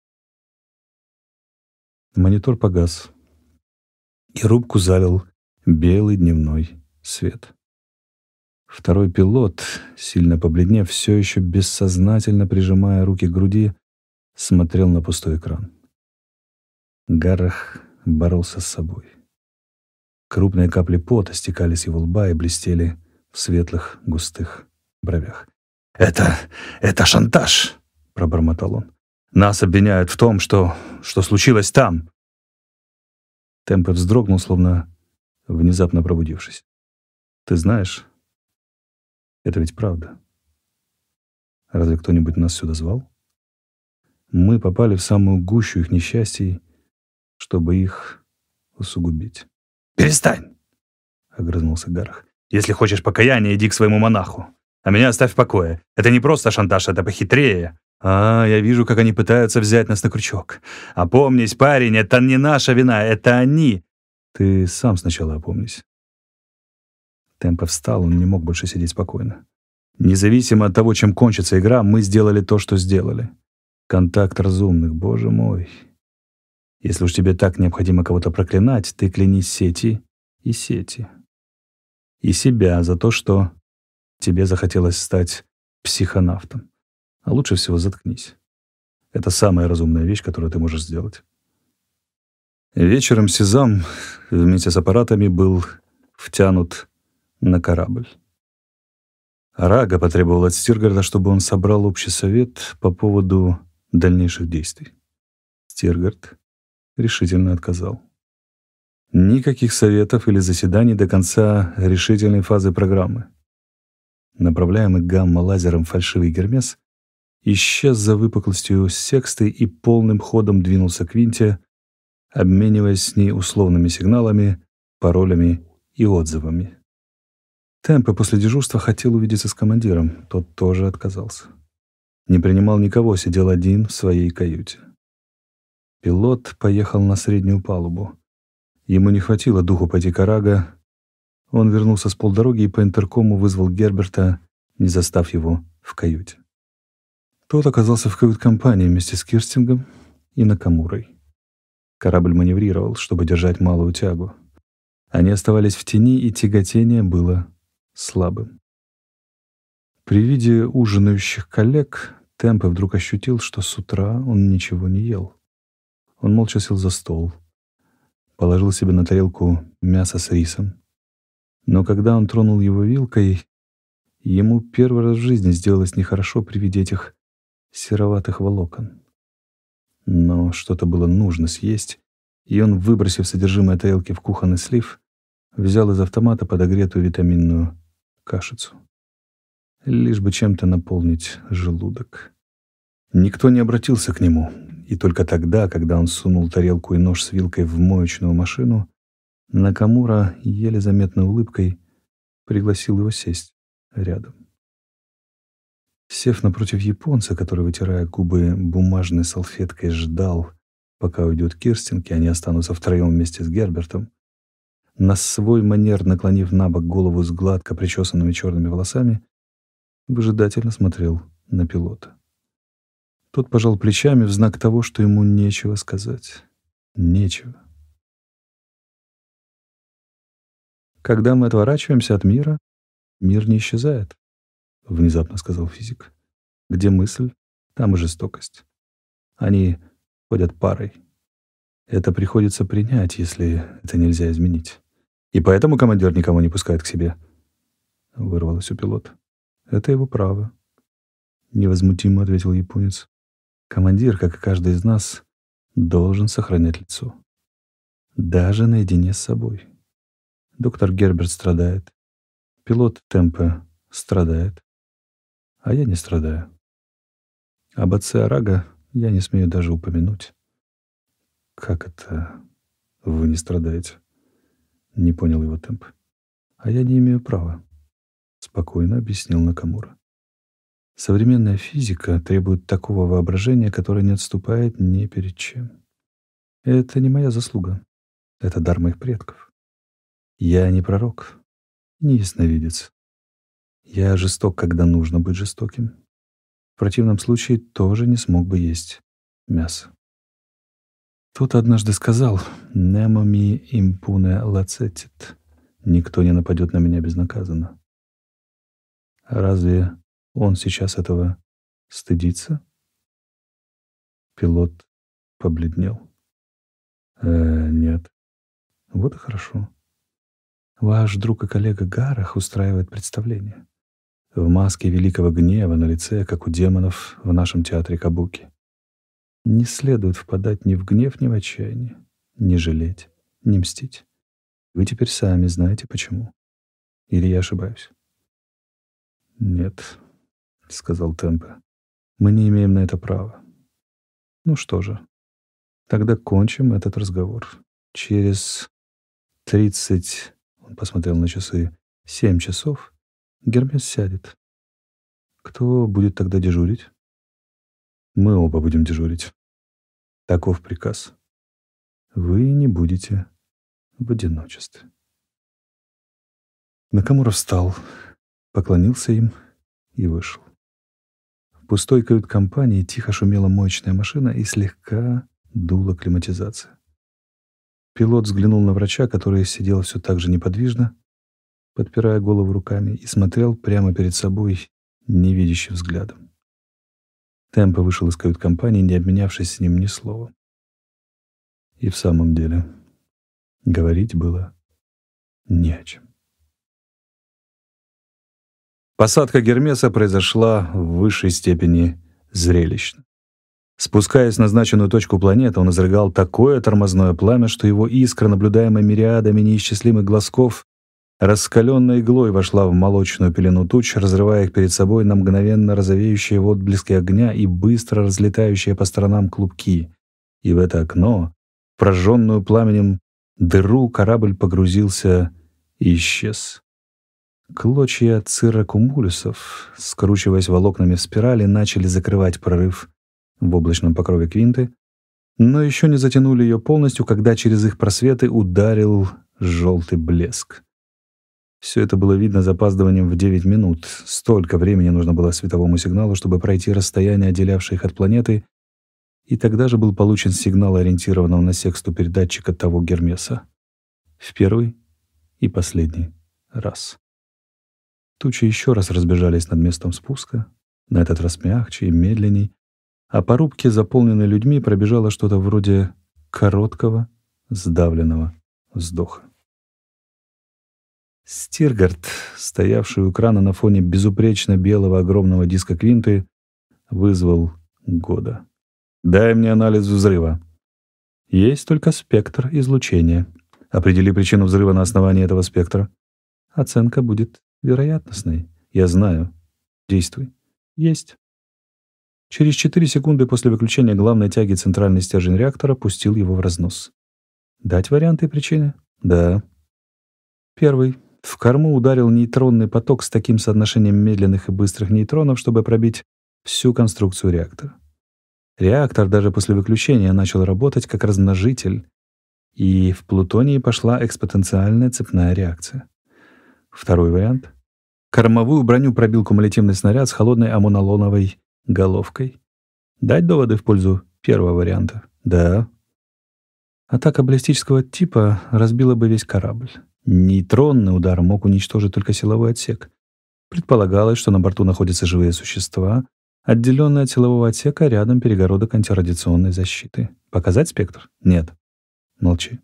Монитор погас, и рубку залил белый дневной свет. Второй пилот, сильно побледнев, все еще бессознательно прижимая руки к груди, смотрел на пустой экран. Гаррах боролся с собой. Крупные капли пота стекали с его лба и блестели в светлых густых бровях. «Это шантаж!» — пробормотал он. «Нас обвиняют в том, что случилось там». Темпе вздрогнул, словно внезапно пробудившись. «Ты знаешь, это ведь правда. Разве кто-нибудь нас сюда звал? Мы попали в самую гущу их несчастий, чтобы их усугубить». «Перестань!» — огрызнулся Гаррах. «Если хочешь покаяния, иди к своему монаху. А меня оставь в покое. Это не просто шантаж, это похитрее. Я вижу, как они пытаются взять нас на крючок. Опомнись, парень, это не наша вина, это они». «Ты сам сначала опомнись». Темпе встал, он не мог больше сидеть спокойно. «Независимо от того, чем кончится игра, мы сделали то, что сделали. Контакт разумных, боже мой. Если уж тебе так необходимо кого-то проклинать, ты кляни сети и сети. И себя за то, что тебе захотелось стать психонавтом. А лучше всего заткнись. Это самая разумная вещь, которую ты можешь сделать. Вечером Сезам вместе с аппаратами был втянут на корабль. Рага потребовал от Стиргарда, чтобы он собрал общий совет по поводу дальнейших действий. Стиргард решительно отказал. Никаких советов или заседаний до конца решительной фазы программы. Направляемый гамма-лазером фальшивый Гермес исчез за выпуклостью Сексты и полным ходом двинулся к Винте, обмениваясь с ней условными сигналами, паролями и отзывами. Темпе после дежурства хотел увидеться с командиром, тот тоже отказался. Не принимал никого, сидел один в своей каюте. Пилот поехал на среднюю палубу. Ему не хватило духу пойти к Арага. Он вернулся с полдороги и по интеркому вызвал Герберта, не застав его в каюте. Тот оказался в кают-компании вместе с Кирстингом и Накамурой. Корабль маневрировал, чтобы держать малую тягу. Они оставались в тени, и тяготение было слабым. При виде ужинающих коллег Темпе вдруг ощутил, что с утра он ничего не ел. Он молча сел за стол, положил себе на тарелку мясо с рисом. Но когда он тронул его вилкой, ему первый раз в жизни сделалось нехорошо при виде этих сероватых волокон. Но что-то было нужно съесть, и он, выбросив содержимое тарелки в кухонный слив, взял из автомата подогретую витаминную кашицу. Лишь бы чем-то наполнить желудок. Никто не обратился к нему, и только тогда, когда он сунул тарелку и нож с вилкой в моечную машину, Накамура, еле заметной улыбкой, пригласил его сесть рядом. Сев напротив японца, который, вытирая губы бумажной салфеткой, ждал, пока уйдет Кирстинг, и они останутся втроем вместе с Гербертом, на свой манер наклонив на бок голову с гладко причесанными черными волосами, выжидательно смотрел на пилота. Тот пожал плечами в знак того, что ему нечего сказать. Нечего. «Когда мы отворачиваемся от мира, мир не исчезает», — внезапно сказал физик. «Где мысль, там и жестокость. Они ходят парой. Это приходится принять, если это нельзя изменить. И поэтому командир никого не пускает к себе», — вырвалось у пилота. «Это его право», — невозмутимо ответил японец. «Командир, как и каждый из нас, должен сохранять лицо. Даже наедине с собой. Доктор Герберт страдает. Пилот Темпе страдает. А я не страдаю. Об отце Арага я не смею даже упомянуть». «Как это вы не страдаете?» — не понял его Темпе. «А я не имею права», — спокойно объяснил Накамура. «Современная физика требует такого воображения, которое не отступает ни перед чем. Это не моя заслуга. Это дар моих предков. Я не пророк, не ясновидец. Я жесток, когда нужно быть жестоким. В противном случае тоже не смог бы есть мясо. Кто-то однажды сказал: «Nemo mi impune lacetit». Никто не нападет на меня безнаказанно. Разве он сейчас этого стыдится?» Пилот побледнел. Нет. Вот и хорошо. Ваш друг и коллега Гарах устраивает представление. В маске великого гнева на лице, как у демонов в нашем театре Кабуки. Не следует впадать ни в гнев, ни в отчаяние, не жалеть, не мстить. Вы теперь сами знаете, почему. Или я ошибаюсь? «Нет», — сказал Темпе, — «мы не имеем на это права». «Ну что же, тогда кончим этот разговор. Через 30, он посмотрел на часы, 7 часов Гермес сядет. Кто будет тогда дежурить?» «Мы оба будем дежурить. Таков приказ. Вы не будете в одиночестве». Накамура встал, поклонился им и вышел. В пустой кают-компании тихо шумела моечная машина и слегка дула климатизация. Пилот взглянул на врача, который сидел все так же неподвижно, подпирая голову руками, и смотрел прямо перед собой невидящим взглядом. Темпо вышел из кают-компании, не обменявшись с ним ни словом. И в самом деле, говорить было не о чем. Посадка Гермеса произошла в высшей степени зрелищно. Спускаясь в назначенную точку планеты, он изрыгал такое тормозное пламя, что его искра, наблюдаемая мириадами неисчислимых глазков, раскаленной иглой вошла в молочную пелену туч, разрывая их перед собой на мгновенно розовеющие в отблеске огня и быстро разлетающие по сторонам клубки. И в это окно, прожженную пламенем дыру, корабль погрузился и исчез. Клочья циррокумулюсов, скручиваясь волокнами в спирали, начали закрывать прорыв в облачном покрове Квинты, но еще не затянули ее полностью, когда через их просветы ударил желтый блеск. Все это было видно запаздыванием в 9 минут. Столько времени нужно было световому сигналу, чтобы пройти расстояние, отделявшее их от планеты, и тогда же был получен сигнал ориентированного на сексту передатчика того Гермеса. В первый и последний раз. Тучи еще раз разбежались над местом спуска, на этот раз мягче и медленней, а по рубке, заполненной людьми, пробежало что-то вроде короткого, сдавленного вздоха. Стиргард, стоявший у крана на фоне безупречно белого огромного диска Квинты, вызвал Года. «Дай мне анализ взрыва». «Есть только спектр излучения. Определи причину взрыва на основании этого спектра. Оценка будет вероятностной. Я знаю. Действуй». «Есть». Через 4 секунды после выключения главной тяги центральный стержень реактора пустил его в разнос. «Дать варианты и причины?» «Да». Первый. В корму ударил нейтронный поток с таким соотношением медленных и быстрых нейтронов, чтобы пробить всю конструкцию реактора. Реактор даже после выключения начал работать как размножитель, и в плутонии пошла экспоненциальная цепная реакция. Второй вариант. Кормовую броню пробил кумулятивный снаряд с холодной аммоналоновой головкой. Дать доводы в пользу первого варианта? Да. Атака баллистического типа разбила бы весь корабль. Нейтронный удар мог уничтожить только силовой отсек. Предполагалось, что на борту находятся живые существа, отделенные от силового отсека рядом перегородок антирадиационной защиты. Показать спектр? Нет. Молчи.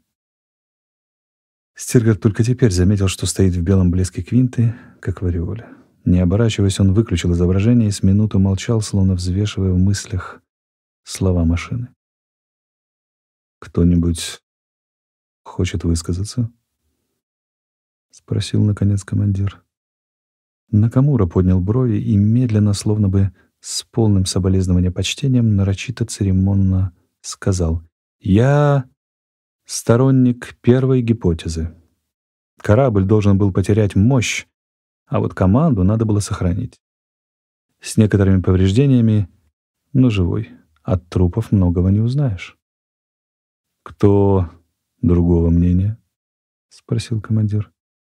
Стиргард только теперь заметил, что стоит в белом блеске Квинты, как в ореоле. Не оборачиваясь, он выключил изображение и с минуту молчал, словно взвешивая в мыслях слова машины. «Кто-нибудь хочет высказаться?» — спросил, наконец, командир. Накамура поднял брови и медленно, словно бы с полным соболезнования почтением, нарочито церемонно сказал: «Я сторонник первой гипотезы. Корабль должен был потерять мощь, а вот команду надо было сохранить. С некоторыми повреждениями, но живой. От трупов многого не узнаешь». «Кто другого мнения?» — спросил командир.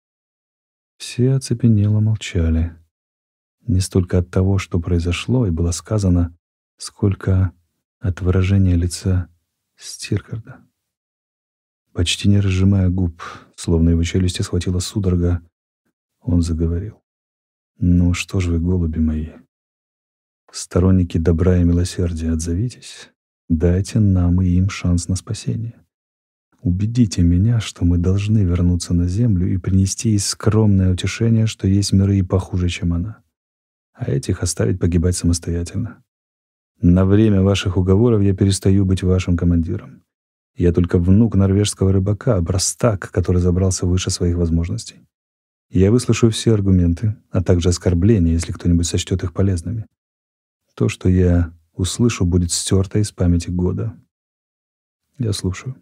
Все оцепенело молчали. Не столько от того, что произошло и было сказано, сколько от выражения лица Стиргарда. Почти не разжимая губ, словно его челюсти схватила судорога, он заговорил. «Ну что ж вы, голуби мои, сторонники добра и милосердия, отзовитесь, дайте нам и им шанс на спасение. Убедите меня, что мы должны вернуться на Землю и принести ей скромное утешение, что есть миры и похуже, чем она, а этих оставить погибать самостоятельно. На время ваших уговоров я перестаю быть вашим командиром. Я только внук норвежского рыбака, брастак, который забрался выше своих возможностей. Я выслушаю все аргументы, а также оскорбления, если кто-нибудь сочтет их полезными. То, что я услышу, будет стерто из памяти Года. Я слушаю».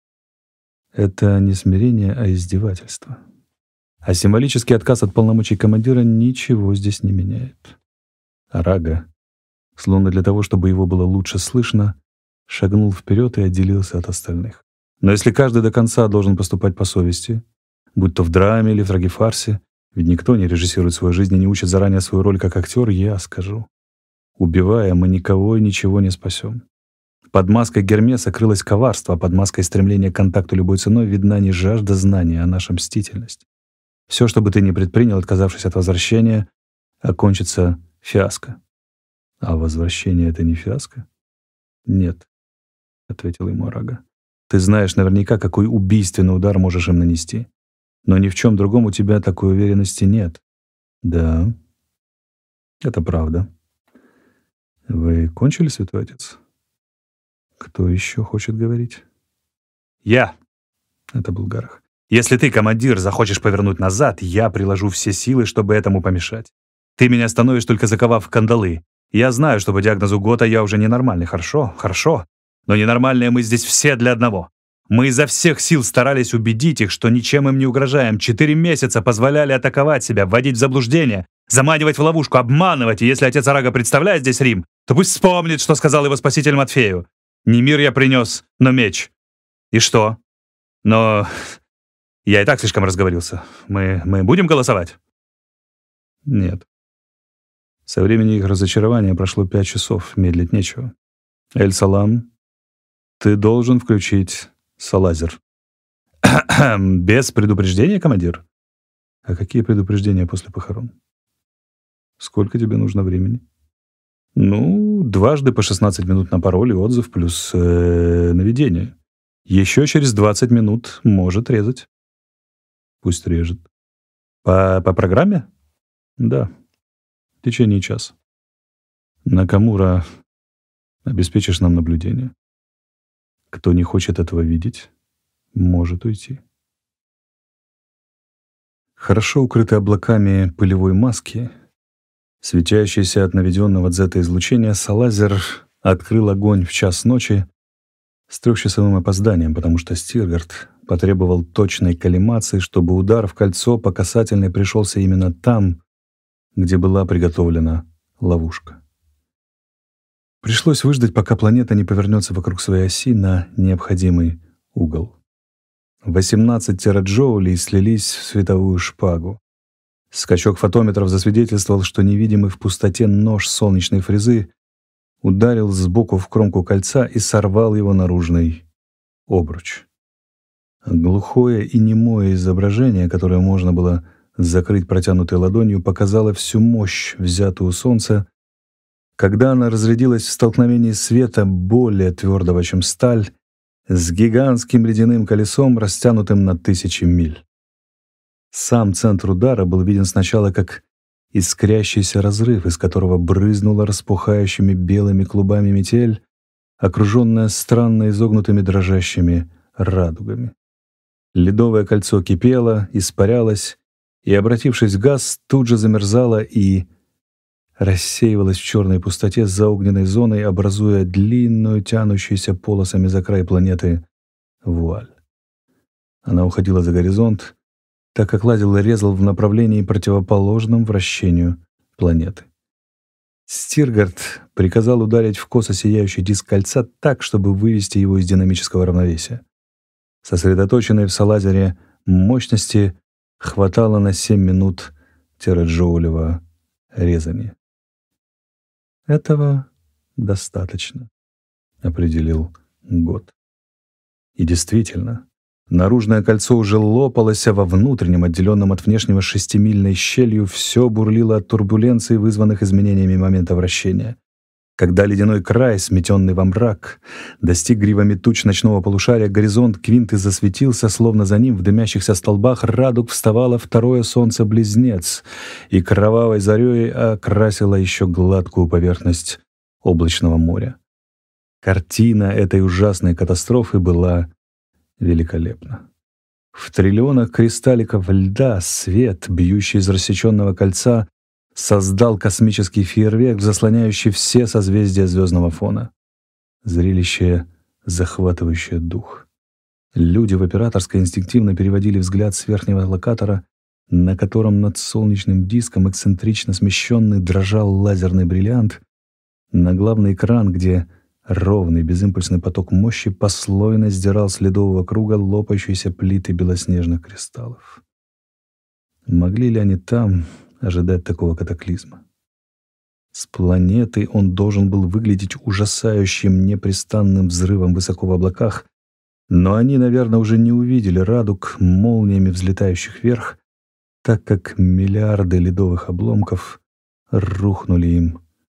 Это не смирение, а издевательство. А символический отказ от полномочий командира ничего здесь не меняет. Арага, словно для того, чтобы его было лучше слышно, шагнул вперед и отделился от остальных. Но если каждый до конца должен поступать по совести, будь то в драме или в трагефарсе, ведь никто не режиссирует свою жизнь и не учит заранее свою роль как актер, я скажу: убивая, мы никого и ничего не спасем. Под маской Гермеса крылось коварство, а под маской стремления к контакту любой ценой видна не жажда знания, а наша мстительность. Все, что бы ты ни предпринял, отказавшись от возвращения, окончится фиаско. А возвращение — это не фиаско? Нет, — ответил ему Арага. Ты знаешь наверняка, какой убийственный удар можешь им нанести. Но ни в чем другом у тебя такой уверенности нет. Да, это правда. Вы кончили, святой отец? Кто еще хочет говорить? Я. Это был Гарах. Если ты, командир, захочешь повернуть назад, я приложу все силы, чтобы этому помешать. Ты меня остановишь, только заковав в кандалы. Я знаю, что по диагнозу Гота я уже ненормальный. Хорошо, хорошо. Но ненормальные мы здесь все для одного. Мы изо всех сил старались убедить их, что ничем им не угрожаем. 4 месяца позволяли атаковать себя, вводить в заблуждение, заманивать в ловушку, обманывать. И если отец Арага представляет здесь Рим, то пусть вспомнит, что сказал его спаситель Матфею. Не мир я принес, но меч. И что? Но я и так слишком разговорился. Мы будем голосовать? Нет. Со времени их разочарования прошло 5 часов, медлить нечего. Эль-Салам, ты должен включить Салазер. Без предупреждения, командир? А какие предупреждения после похорон? Сколько тебе нужно времени? Ну, дважды по 16 минут на пароль и отзыв, плюс наведение. Еще через 20 минут может резать. Пусть режет. По программе? Да. В течение часа. Накамура, обеспечишь нам наблюдение. Кто не хочет этого видеть, может уйти. Хорошо укрытый облаками пылевой маски, светящийся от наведенного дзета-излучения, Салазер открыл огонь в час ночи с 3-часовым опозданием, потому что Стиргард потребовал точной коллимации, чтобы удар в кольцо по касательной пришелся именно там, где была приготовлена ловушка. Пришлось выждать, пока планета не повернется вокруг своей оси на необходимый угол. 18 тераджоулей слились в световую шпагу. Скачок фотометров засвидетельствовал, что невидимый в пустоте нож солнечной фрезы ударил сбоку в кромку кольца и сорвал его наружный обруч. Глухое и немое изображение, которое можно было закрыть протянутой ладонью, показало всю мощь, взятую у Солнца, когда она разрядилась в столкновении света, более твердого, чем сталь, с гигантским ледяным колесом, растянутым на 1000 миль. Сам центр удара был виден сначала как искрящийся разрыв, из которого брызнула распухающими белыми клубами метель, окруженная странно изогнутыми дрожащими радугами. Ледовое кольцо кипело, испарялось, и, обратившись в газ, тут же замерзало и рассеивалось в черной пустоте за огненной зоной, образуя длинную, тянущуюся полосами за край планеты вуаль. Она уходила за горизонт, так как лазил и резал в направлении, противоположном вращению планеты. Стиргард приказал ударить в косо сияющий диск кольца так, чтобы вывести его из динамического равновесия. Сосредоточенной в Салазере мощности хватало на 7 минут тераджоулевого резания. «Этого достаточно», — определил Гот. И действительно, наружное кольцо уже лопалось, а во внутреннем, отделенном от внешнего 6-мильной щелью, все бурлило от турбуленций, вызванных изменениями момента вращения. Когда ледяной край, сметенный во мрак, достиг гривами туч ночного полушария, горизонт Квинты засветился, словно за ним в дымящихся столбах радуг вставало второе солнце-близнец и кровавой зарей окрасило еще гладкую поверхность облачного моря. Картина этой ужасной катастрофы была великолепна. В триллионах кристалликов льда свет, бьющий из рассеченного кольца, создал космический фейерверк, заслоняющий все созвездия звездного фона. Зрелище, захватывающее дух. Люди в операторской инстинктивно переводили взгляд с верхнего локатора, на котором над солнечным диском, эксцентрично смещенный, дрожал лазерный бриллиант, на главный экран, где ровный безимпульсный поток мощи послойно сдирал с ледового круга лопающиеся плиты белоснежных кристаллов. Могли ли они там ожидать такого катаклизма? С планеты он должен был выглядеть ужасающим непрестанным взрывом высоко в облаках, но они, наверное, уже не увидели радуг, молниями взлетающих вверх, так как миллиарды ледовых обломков рухнули им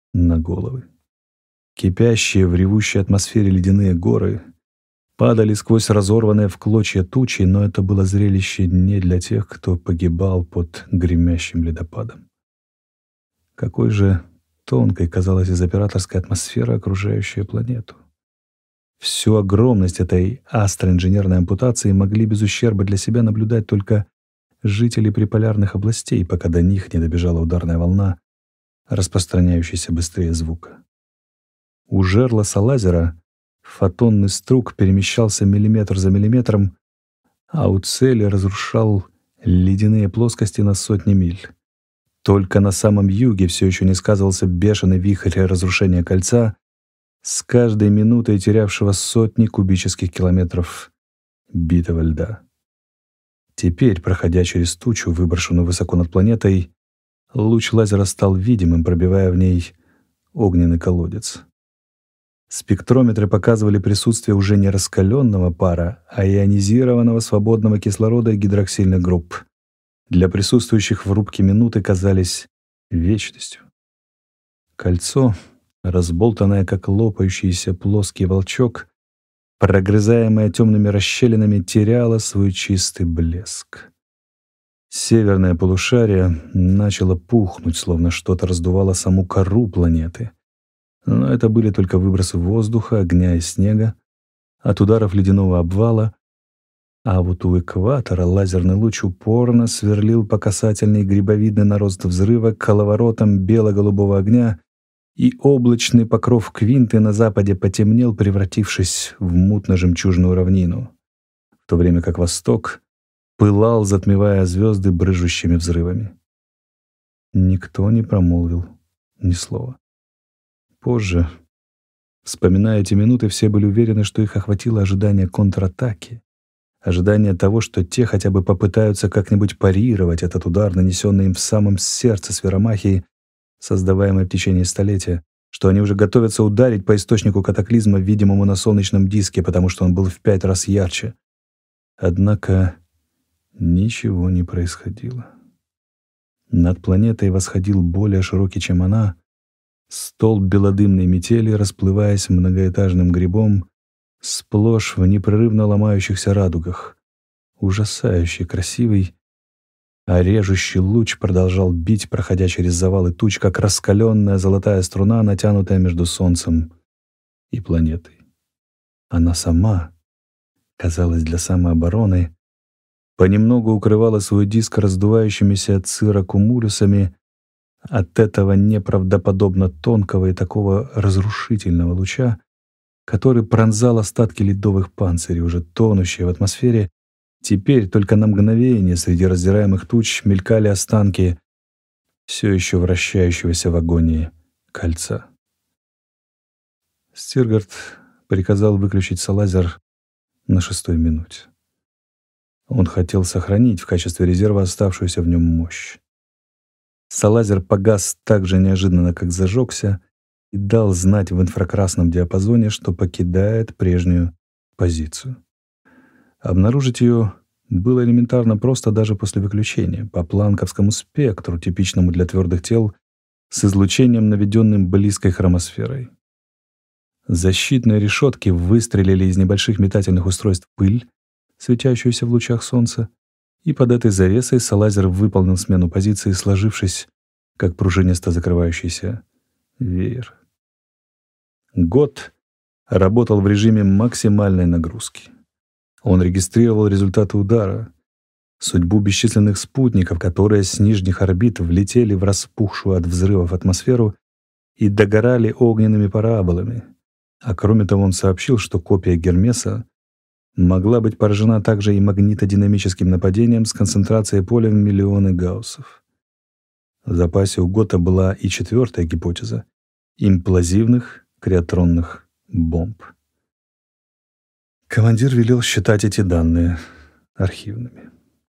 на головы. Кипящие в ревущей атмосфере ледяные горы падали сквозь разорванные в клочья тучи, но это было зрелище не для тех, кто погибал под гремящим ледопадом. Какой же тонкой казалась из операторской атмосферы, окружающая планету. Всю огромность этой астроинженерной ампутации могли без ущерба для себя наблюдать только жители приполярных областей, пока до них не добежала ударная волна, распространяющаяся быстрее звука. У жерла Салазера фотонный струк перемещался миллиметр за миллиметром, а у цели разрушал ледяные плоскости на сотни миль. Только на самом юге все еще не сказывался бешеный вихрь разрушения кольца, с каждой минутой терявшего сотни кубических километров битого льда. Теперь, проходя через тучу, выброшенную высоко над планетой, луч лазера стал видимым, пробивая в ней огненный колодец. Спектрометры показывали присутствие уже не раскаленного пара, а ионизированного свободного кислорода и гидроксильных групп. Для присутствующих в рубке минуты казались вечностью. Кольцо, разболтанное, как лопающийся плоский волчок, прогрызаемое темными расщелинами, теряло свой чистый блеск. Северное полушарие начало пухнуть, словно что-то раздувало саму кору планеты. Но это были только выбросы воздуха, огня и снега от ударов ледяного обвала, а вот у экватора лазерный луч упорно сверлил по касательной грибовидный нарост взрыва коловоротом бело-голубого огня, и облачный покров Квинты на западе потемнел, превратившись в мутно-жемчужную равнину, в то время как восток пылал, затмевая звезды брыжущими взрывами. Никто не промолвил ни слова. Позже, вспоминая эти минуты, все были уверены, что их охватило ожидание контратаки, ожидание того, что те хотя бы попытаются как-нибудь парировать этот удар, нанесенный им в самом сердце сферомахии, создаваемой в течение столетия, что они уже готовятся ударить по источнику катаклизма, видимому на солнечном диске, потому что он был в 5 раз ярче. Однако ничего не происходило. Над планетой восходил более широкий, чем она, столб белодымной метели, расплываясь многоэтажным грибом, сплошь в непрерывно ломающихся радугах. Ужасающе красивый, а режущий луч продолжал бить, проходя через завалы туч, как раскаленная золотая струна, натянутая между Солнцем и планетой. Она сама, казалось, для самообороны, понемногу укрывала свой диск раздувающимися цирокумулюсами от этого неправдоподобно тонкого и такого разрушительного луча, который пронзал остатки ледовых панцирей, уже тонущие в атмосфере. Теперь только на мгновение среди раздираемых туч мелькали останки все еще вращающегося в агонии кольца. Стиргард приказал выключить Салазер на 6-й минуте. Он хотел сохранить в качестве резерва оставшуюся в нем мощь. Салазер погас так же неожиданно, как зажегся, и дал знать в инфракрасном диапазоне, что покидает прежнюю позицию. Обнаружить ее было элементарно просто даже после выключения, по планковскому спектру, типичному для твердых тел, с излучением, наведенным близкой хромосферой. Защитные решетки выстрелили из небольших метательных устройств пыль, светящуюся в лучах солнца, и под этой завесой Салазер выполнил смену позиции, сложившись, как пружинисто закрывающийся веер. Год работал в режиме максимальной нагрузки. Он регистрировал результаты удара, судьбу бесчисленных спутников, которые с нижних орбит влетели в распухшую от взрывов атмосферу и догорали огненными параболами. А кроме того, он сообщил, что копия Гермеса могла быть поражена также и магнитодинамическим нападением с концентрацией поля в миллионы гауссов. В запасе у Гота была и 4-я гипотеза — имплозивных криотронных бомб. Командир велел считать эти данные архивными.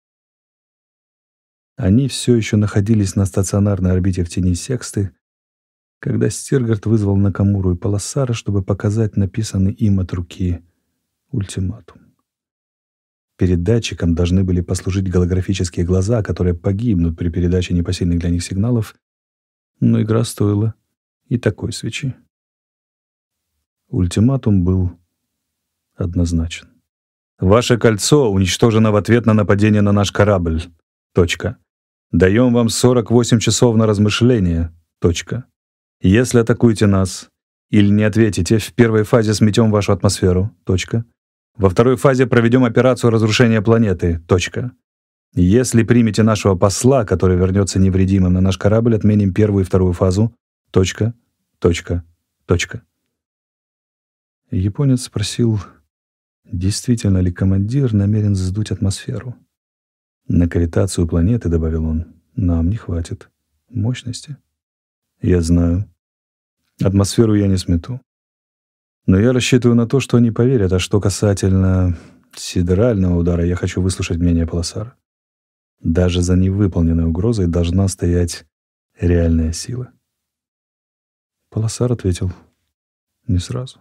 Они все еще находились на стационарной орбите в тени Сексты, когда Стиргард вызвал Накамуру и Палассара, чтобы показать написанный им от руки ультиматум. Перед датчиком должны были послужить голографические глаза, которые погибнут при передаче непосильных для них сигналов, но игра стоила и такой свечи. Ультиматум был однозначен. Ваше кольцо уничтожено в ответ на нападение на наш корабль. Точка. Даем вам 48 часов на размышление. Точка. Если атакуете нас или не ответите, в первой фазе сметем вашу атмосферу. Точка. Во второй фазе проведем операцию разрушения планеты. Точка. Если примете нашего посла, который вернется невредимым на наш корабль, отменим первую и вторую фазу. Точка. Точка. Точка. Японец спросил, действительно ли командир намерен сдуть атмосферу. На гравитацию планеты, добавил он, нам не хватит мощности. Я знаю. Атмосферу я не смету. Но я рассчитываю на то, что они поверят. А что касательно сидерального удара, я хочу выслушать мнение Полосара. Даже за невыполненной угрозой должна стоять реальная сила. Полосар ответил не сразу.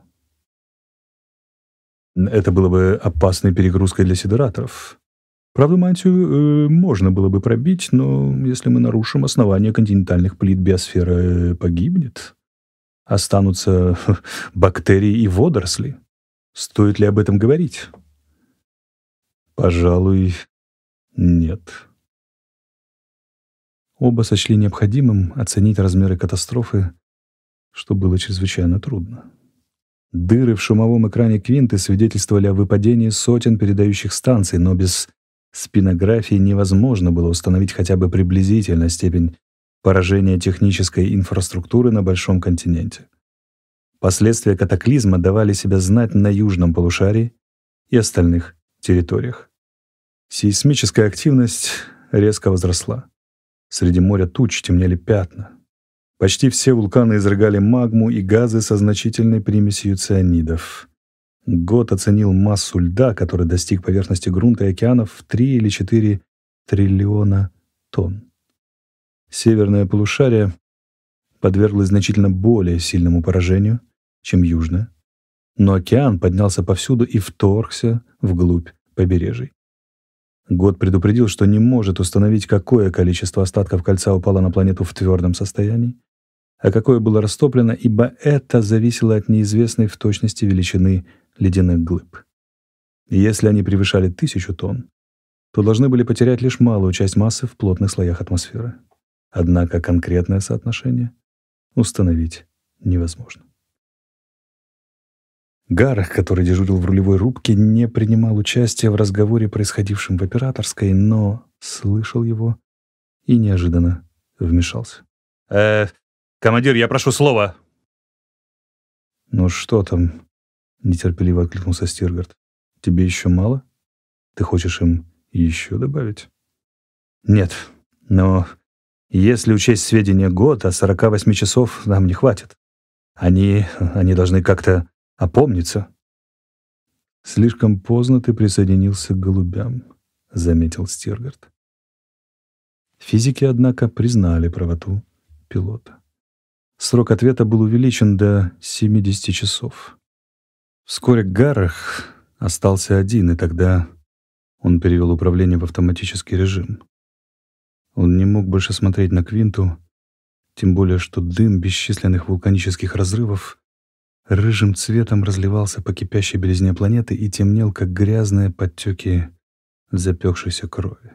Это было бы опасной перегрузкой для сидераторов. Правда, мантию можно было бы пробить, но если мы нарушим основание континентальных плит, биосфера погибнет. Останутся бактерии и водоросли. Стоит ли об этом говорить? Пожалуй, нет. Оба сочли необходимым оценить размеры катастрофы, что было чрезвычайно трудно. Дыры в шумовом экране Квинты свидетельствовали о выпадении сотен передающих станций, но без спинографии невозможно было установить хотя бы приблизительно степень поражения технической инфраструктуры на большом континенте. Последствия катаклизма давали себя знать на южном полушарии и остальных территориях. Сейсмическая активность резко возросла. Среди моря туч темнели пятна. Почти все вулканы изрыгали магму и газы со значительной примесью цианидов. Год оценил массу льда, который достиг поверхности грунта и океанов, в 3 или 4 триллиона тонн. Северное полушарие подверглось значительно более сильному поражению, чем южное, но океан поднялся повсюду и вторгся вглубь побережий. Год предупредил, что не может установить, какое количество остатков кольца упало на планету в твердом состоянии, а какое было растоплено, ибо это зависело от неизвестной в точности величины ледяных глыб. И если они превышали 1000 тонн, то должны были потерять лишь малую часть массы в плотных слоях атмосферы. Однако конкретное соотношение установить невозможно. Гарах, который дежурил в рулевой рубке, не принимал участия в разговоре, происходившем в операторской, но слышал его и неожиданно вмешался. «Командир, я прошу слова!» «Ну что там?» — нетерпеливо откликнулся Стиргард. «Тебе еще мало? Ты хочешь им еще добавить?» «Нет, но если учесть сведения года, 48 часов нам не хватит. Они должны как-то опомниться». «Слишком поздно ты присоединился к голубям», — заметил Стиргард. Физики, однако, признали правоту пилота. Срок ответа был увеличен до 70 часов. Вскоре Гарах остался один, и тогда он перевел управление в автоматический режим. Он не мог больше смотреть на Квинту, тем более что дым бесчисленных вулканических разрывов рыжим цветом разливался по кипящей белизне планеты и темнел, как грязные подтеки запекшейся крови.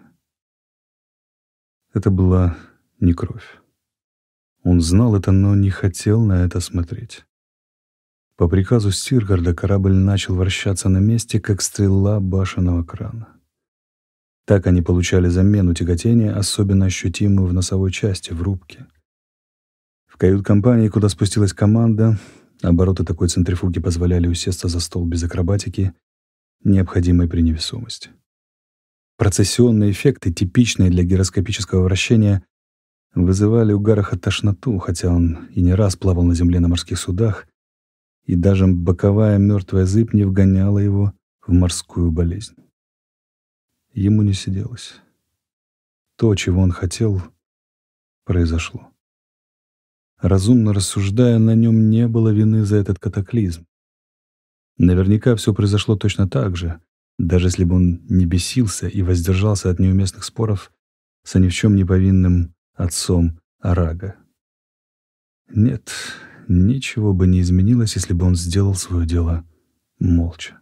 Это была не кровь. Он знал это, но не хотел на это смотреть. По приказу Стиргарда корабль начал вращаться на месте, как стрела башенного крана. Так они получали замену тяготения, особенно ощутимую в носовой части, в рубке. В кают-компании, куда спустилась команда, обороты такой центрифуги позволяли усесться за стол без акробатики, необходимой при невесомости. Процессионные эффекты, типичные для гироскопического вращения, вызывали у Гараха тошноту, хотя он и не раз плавал на земле на морских судах, и даже боковая мертвая зыбь не вгоняла его в морскую болезнь. Ему не сиделось. То, чего он хотел, произошло. Разумно рассуждая, на нем не было вины за этот катаклизм. Наверняка все произошло точно так же, даже если бы он не бесился и воздержался от неуместных споров с ни в чем не повинным отцом Арага. Нет, ничего бы не изменилось, если бы он сделал свое дело молча.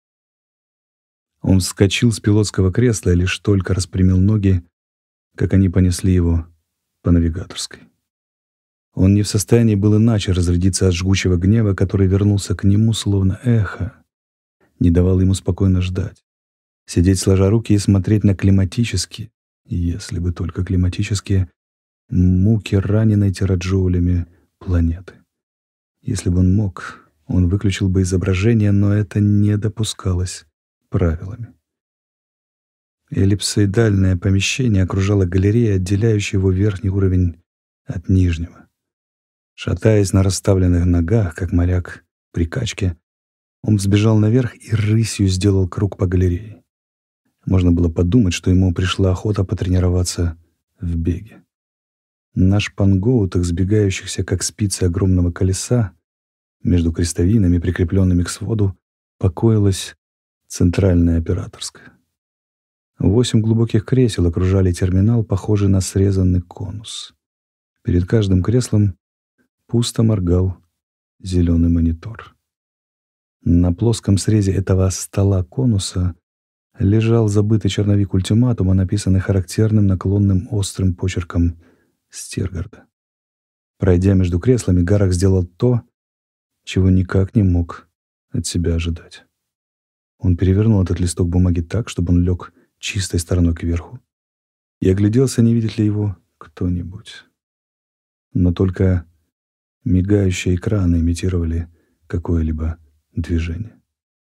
Он вскочил с пилотского кресла и лишь только распрямил ноги, как они понесли его по навигаторской. Он не в состоянии был иначе разрядиться от жгучего гнева, который вернулся к нему словно эхо, не давал ему спокойно ждать, сидеть сложа руки и смотреть на климатические, если бы только климатические, муки раненой тераджоулями планеты. Если бы он мог, он выключил бы изображение, но это не допускалось правилами. Эллипсоидальное помещение окружала галерея, отделяющая его верхний уровень от нижнего. Шатаясь на расставленных ногах, как моряк при качке, он взбежал наверх и рысью сделал круг по галерее. Можно было подумать, что ему пришла охота потренироваться в беге. На шпангоутах, сбегающихся как спицы огромного колеса, между крестовинами, прикрепленными к своду, покоилась центральная операторская. 8 глубоких кресел окружали терминал, похожий на срезанный конус. Перед каждым креслом пусто моргал зеленый монитор. На плоском срезе этого стола-конуса лежал забытый черновик ультиматума, написанный характерным наклонным острым почерком Стиргарда. Пройдя между креслами, Гарах сделал то, чего никак не мог от себя ожидать. Он перевернул этот листок бумаги так, чтобы он лег чистой стороной кверху, и огляделся, не видит ли его кто-нибудь. Но только мигающие экраны имитировали какое-либо движение.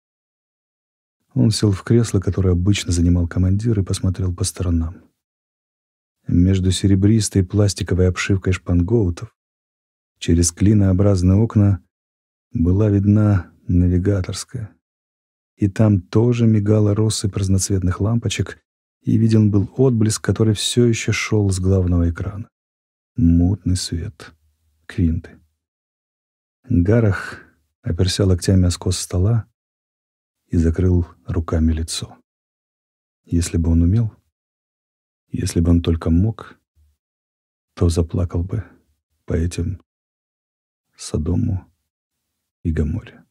Он сел в кресло, которое обычно занимал командир, и посмотрел по сторонам. Между серебристой пластиковой обшивкой шпангоутов через клинообразные окна была видна навигаторская. И там тоже мигала россыпь разноцветных лампочек, и виден был отблеск, который все еще шел с главного экрана. Мутный свет. Квинты. Гарах оперся локтями о скос стола и закрыл руками лицо. Если бы он умел, если бы он только мог, то заплакал бы по этим Содому и Гоморе.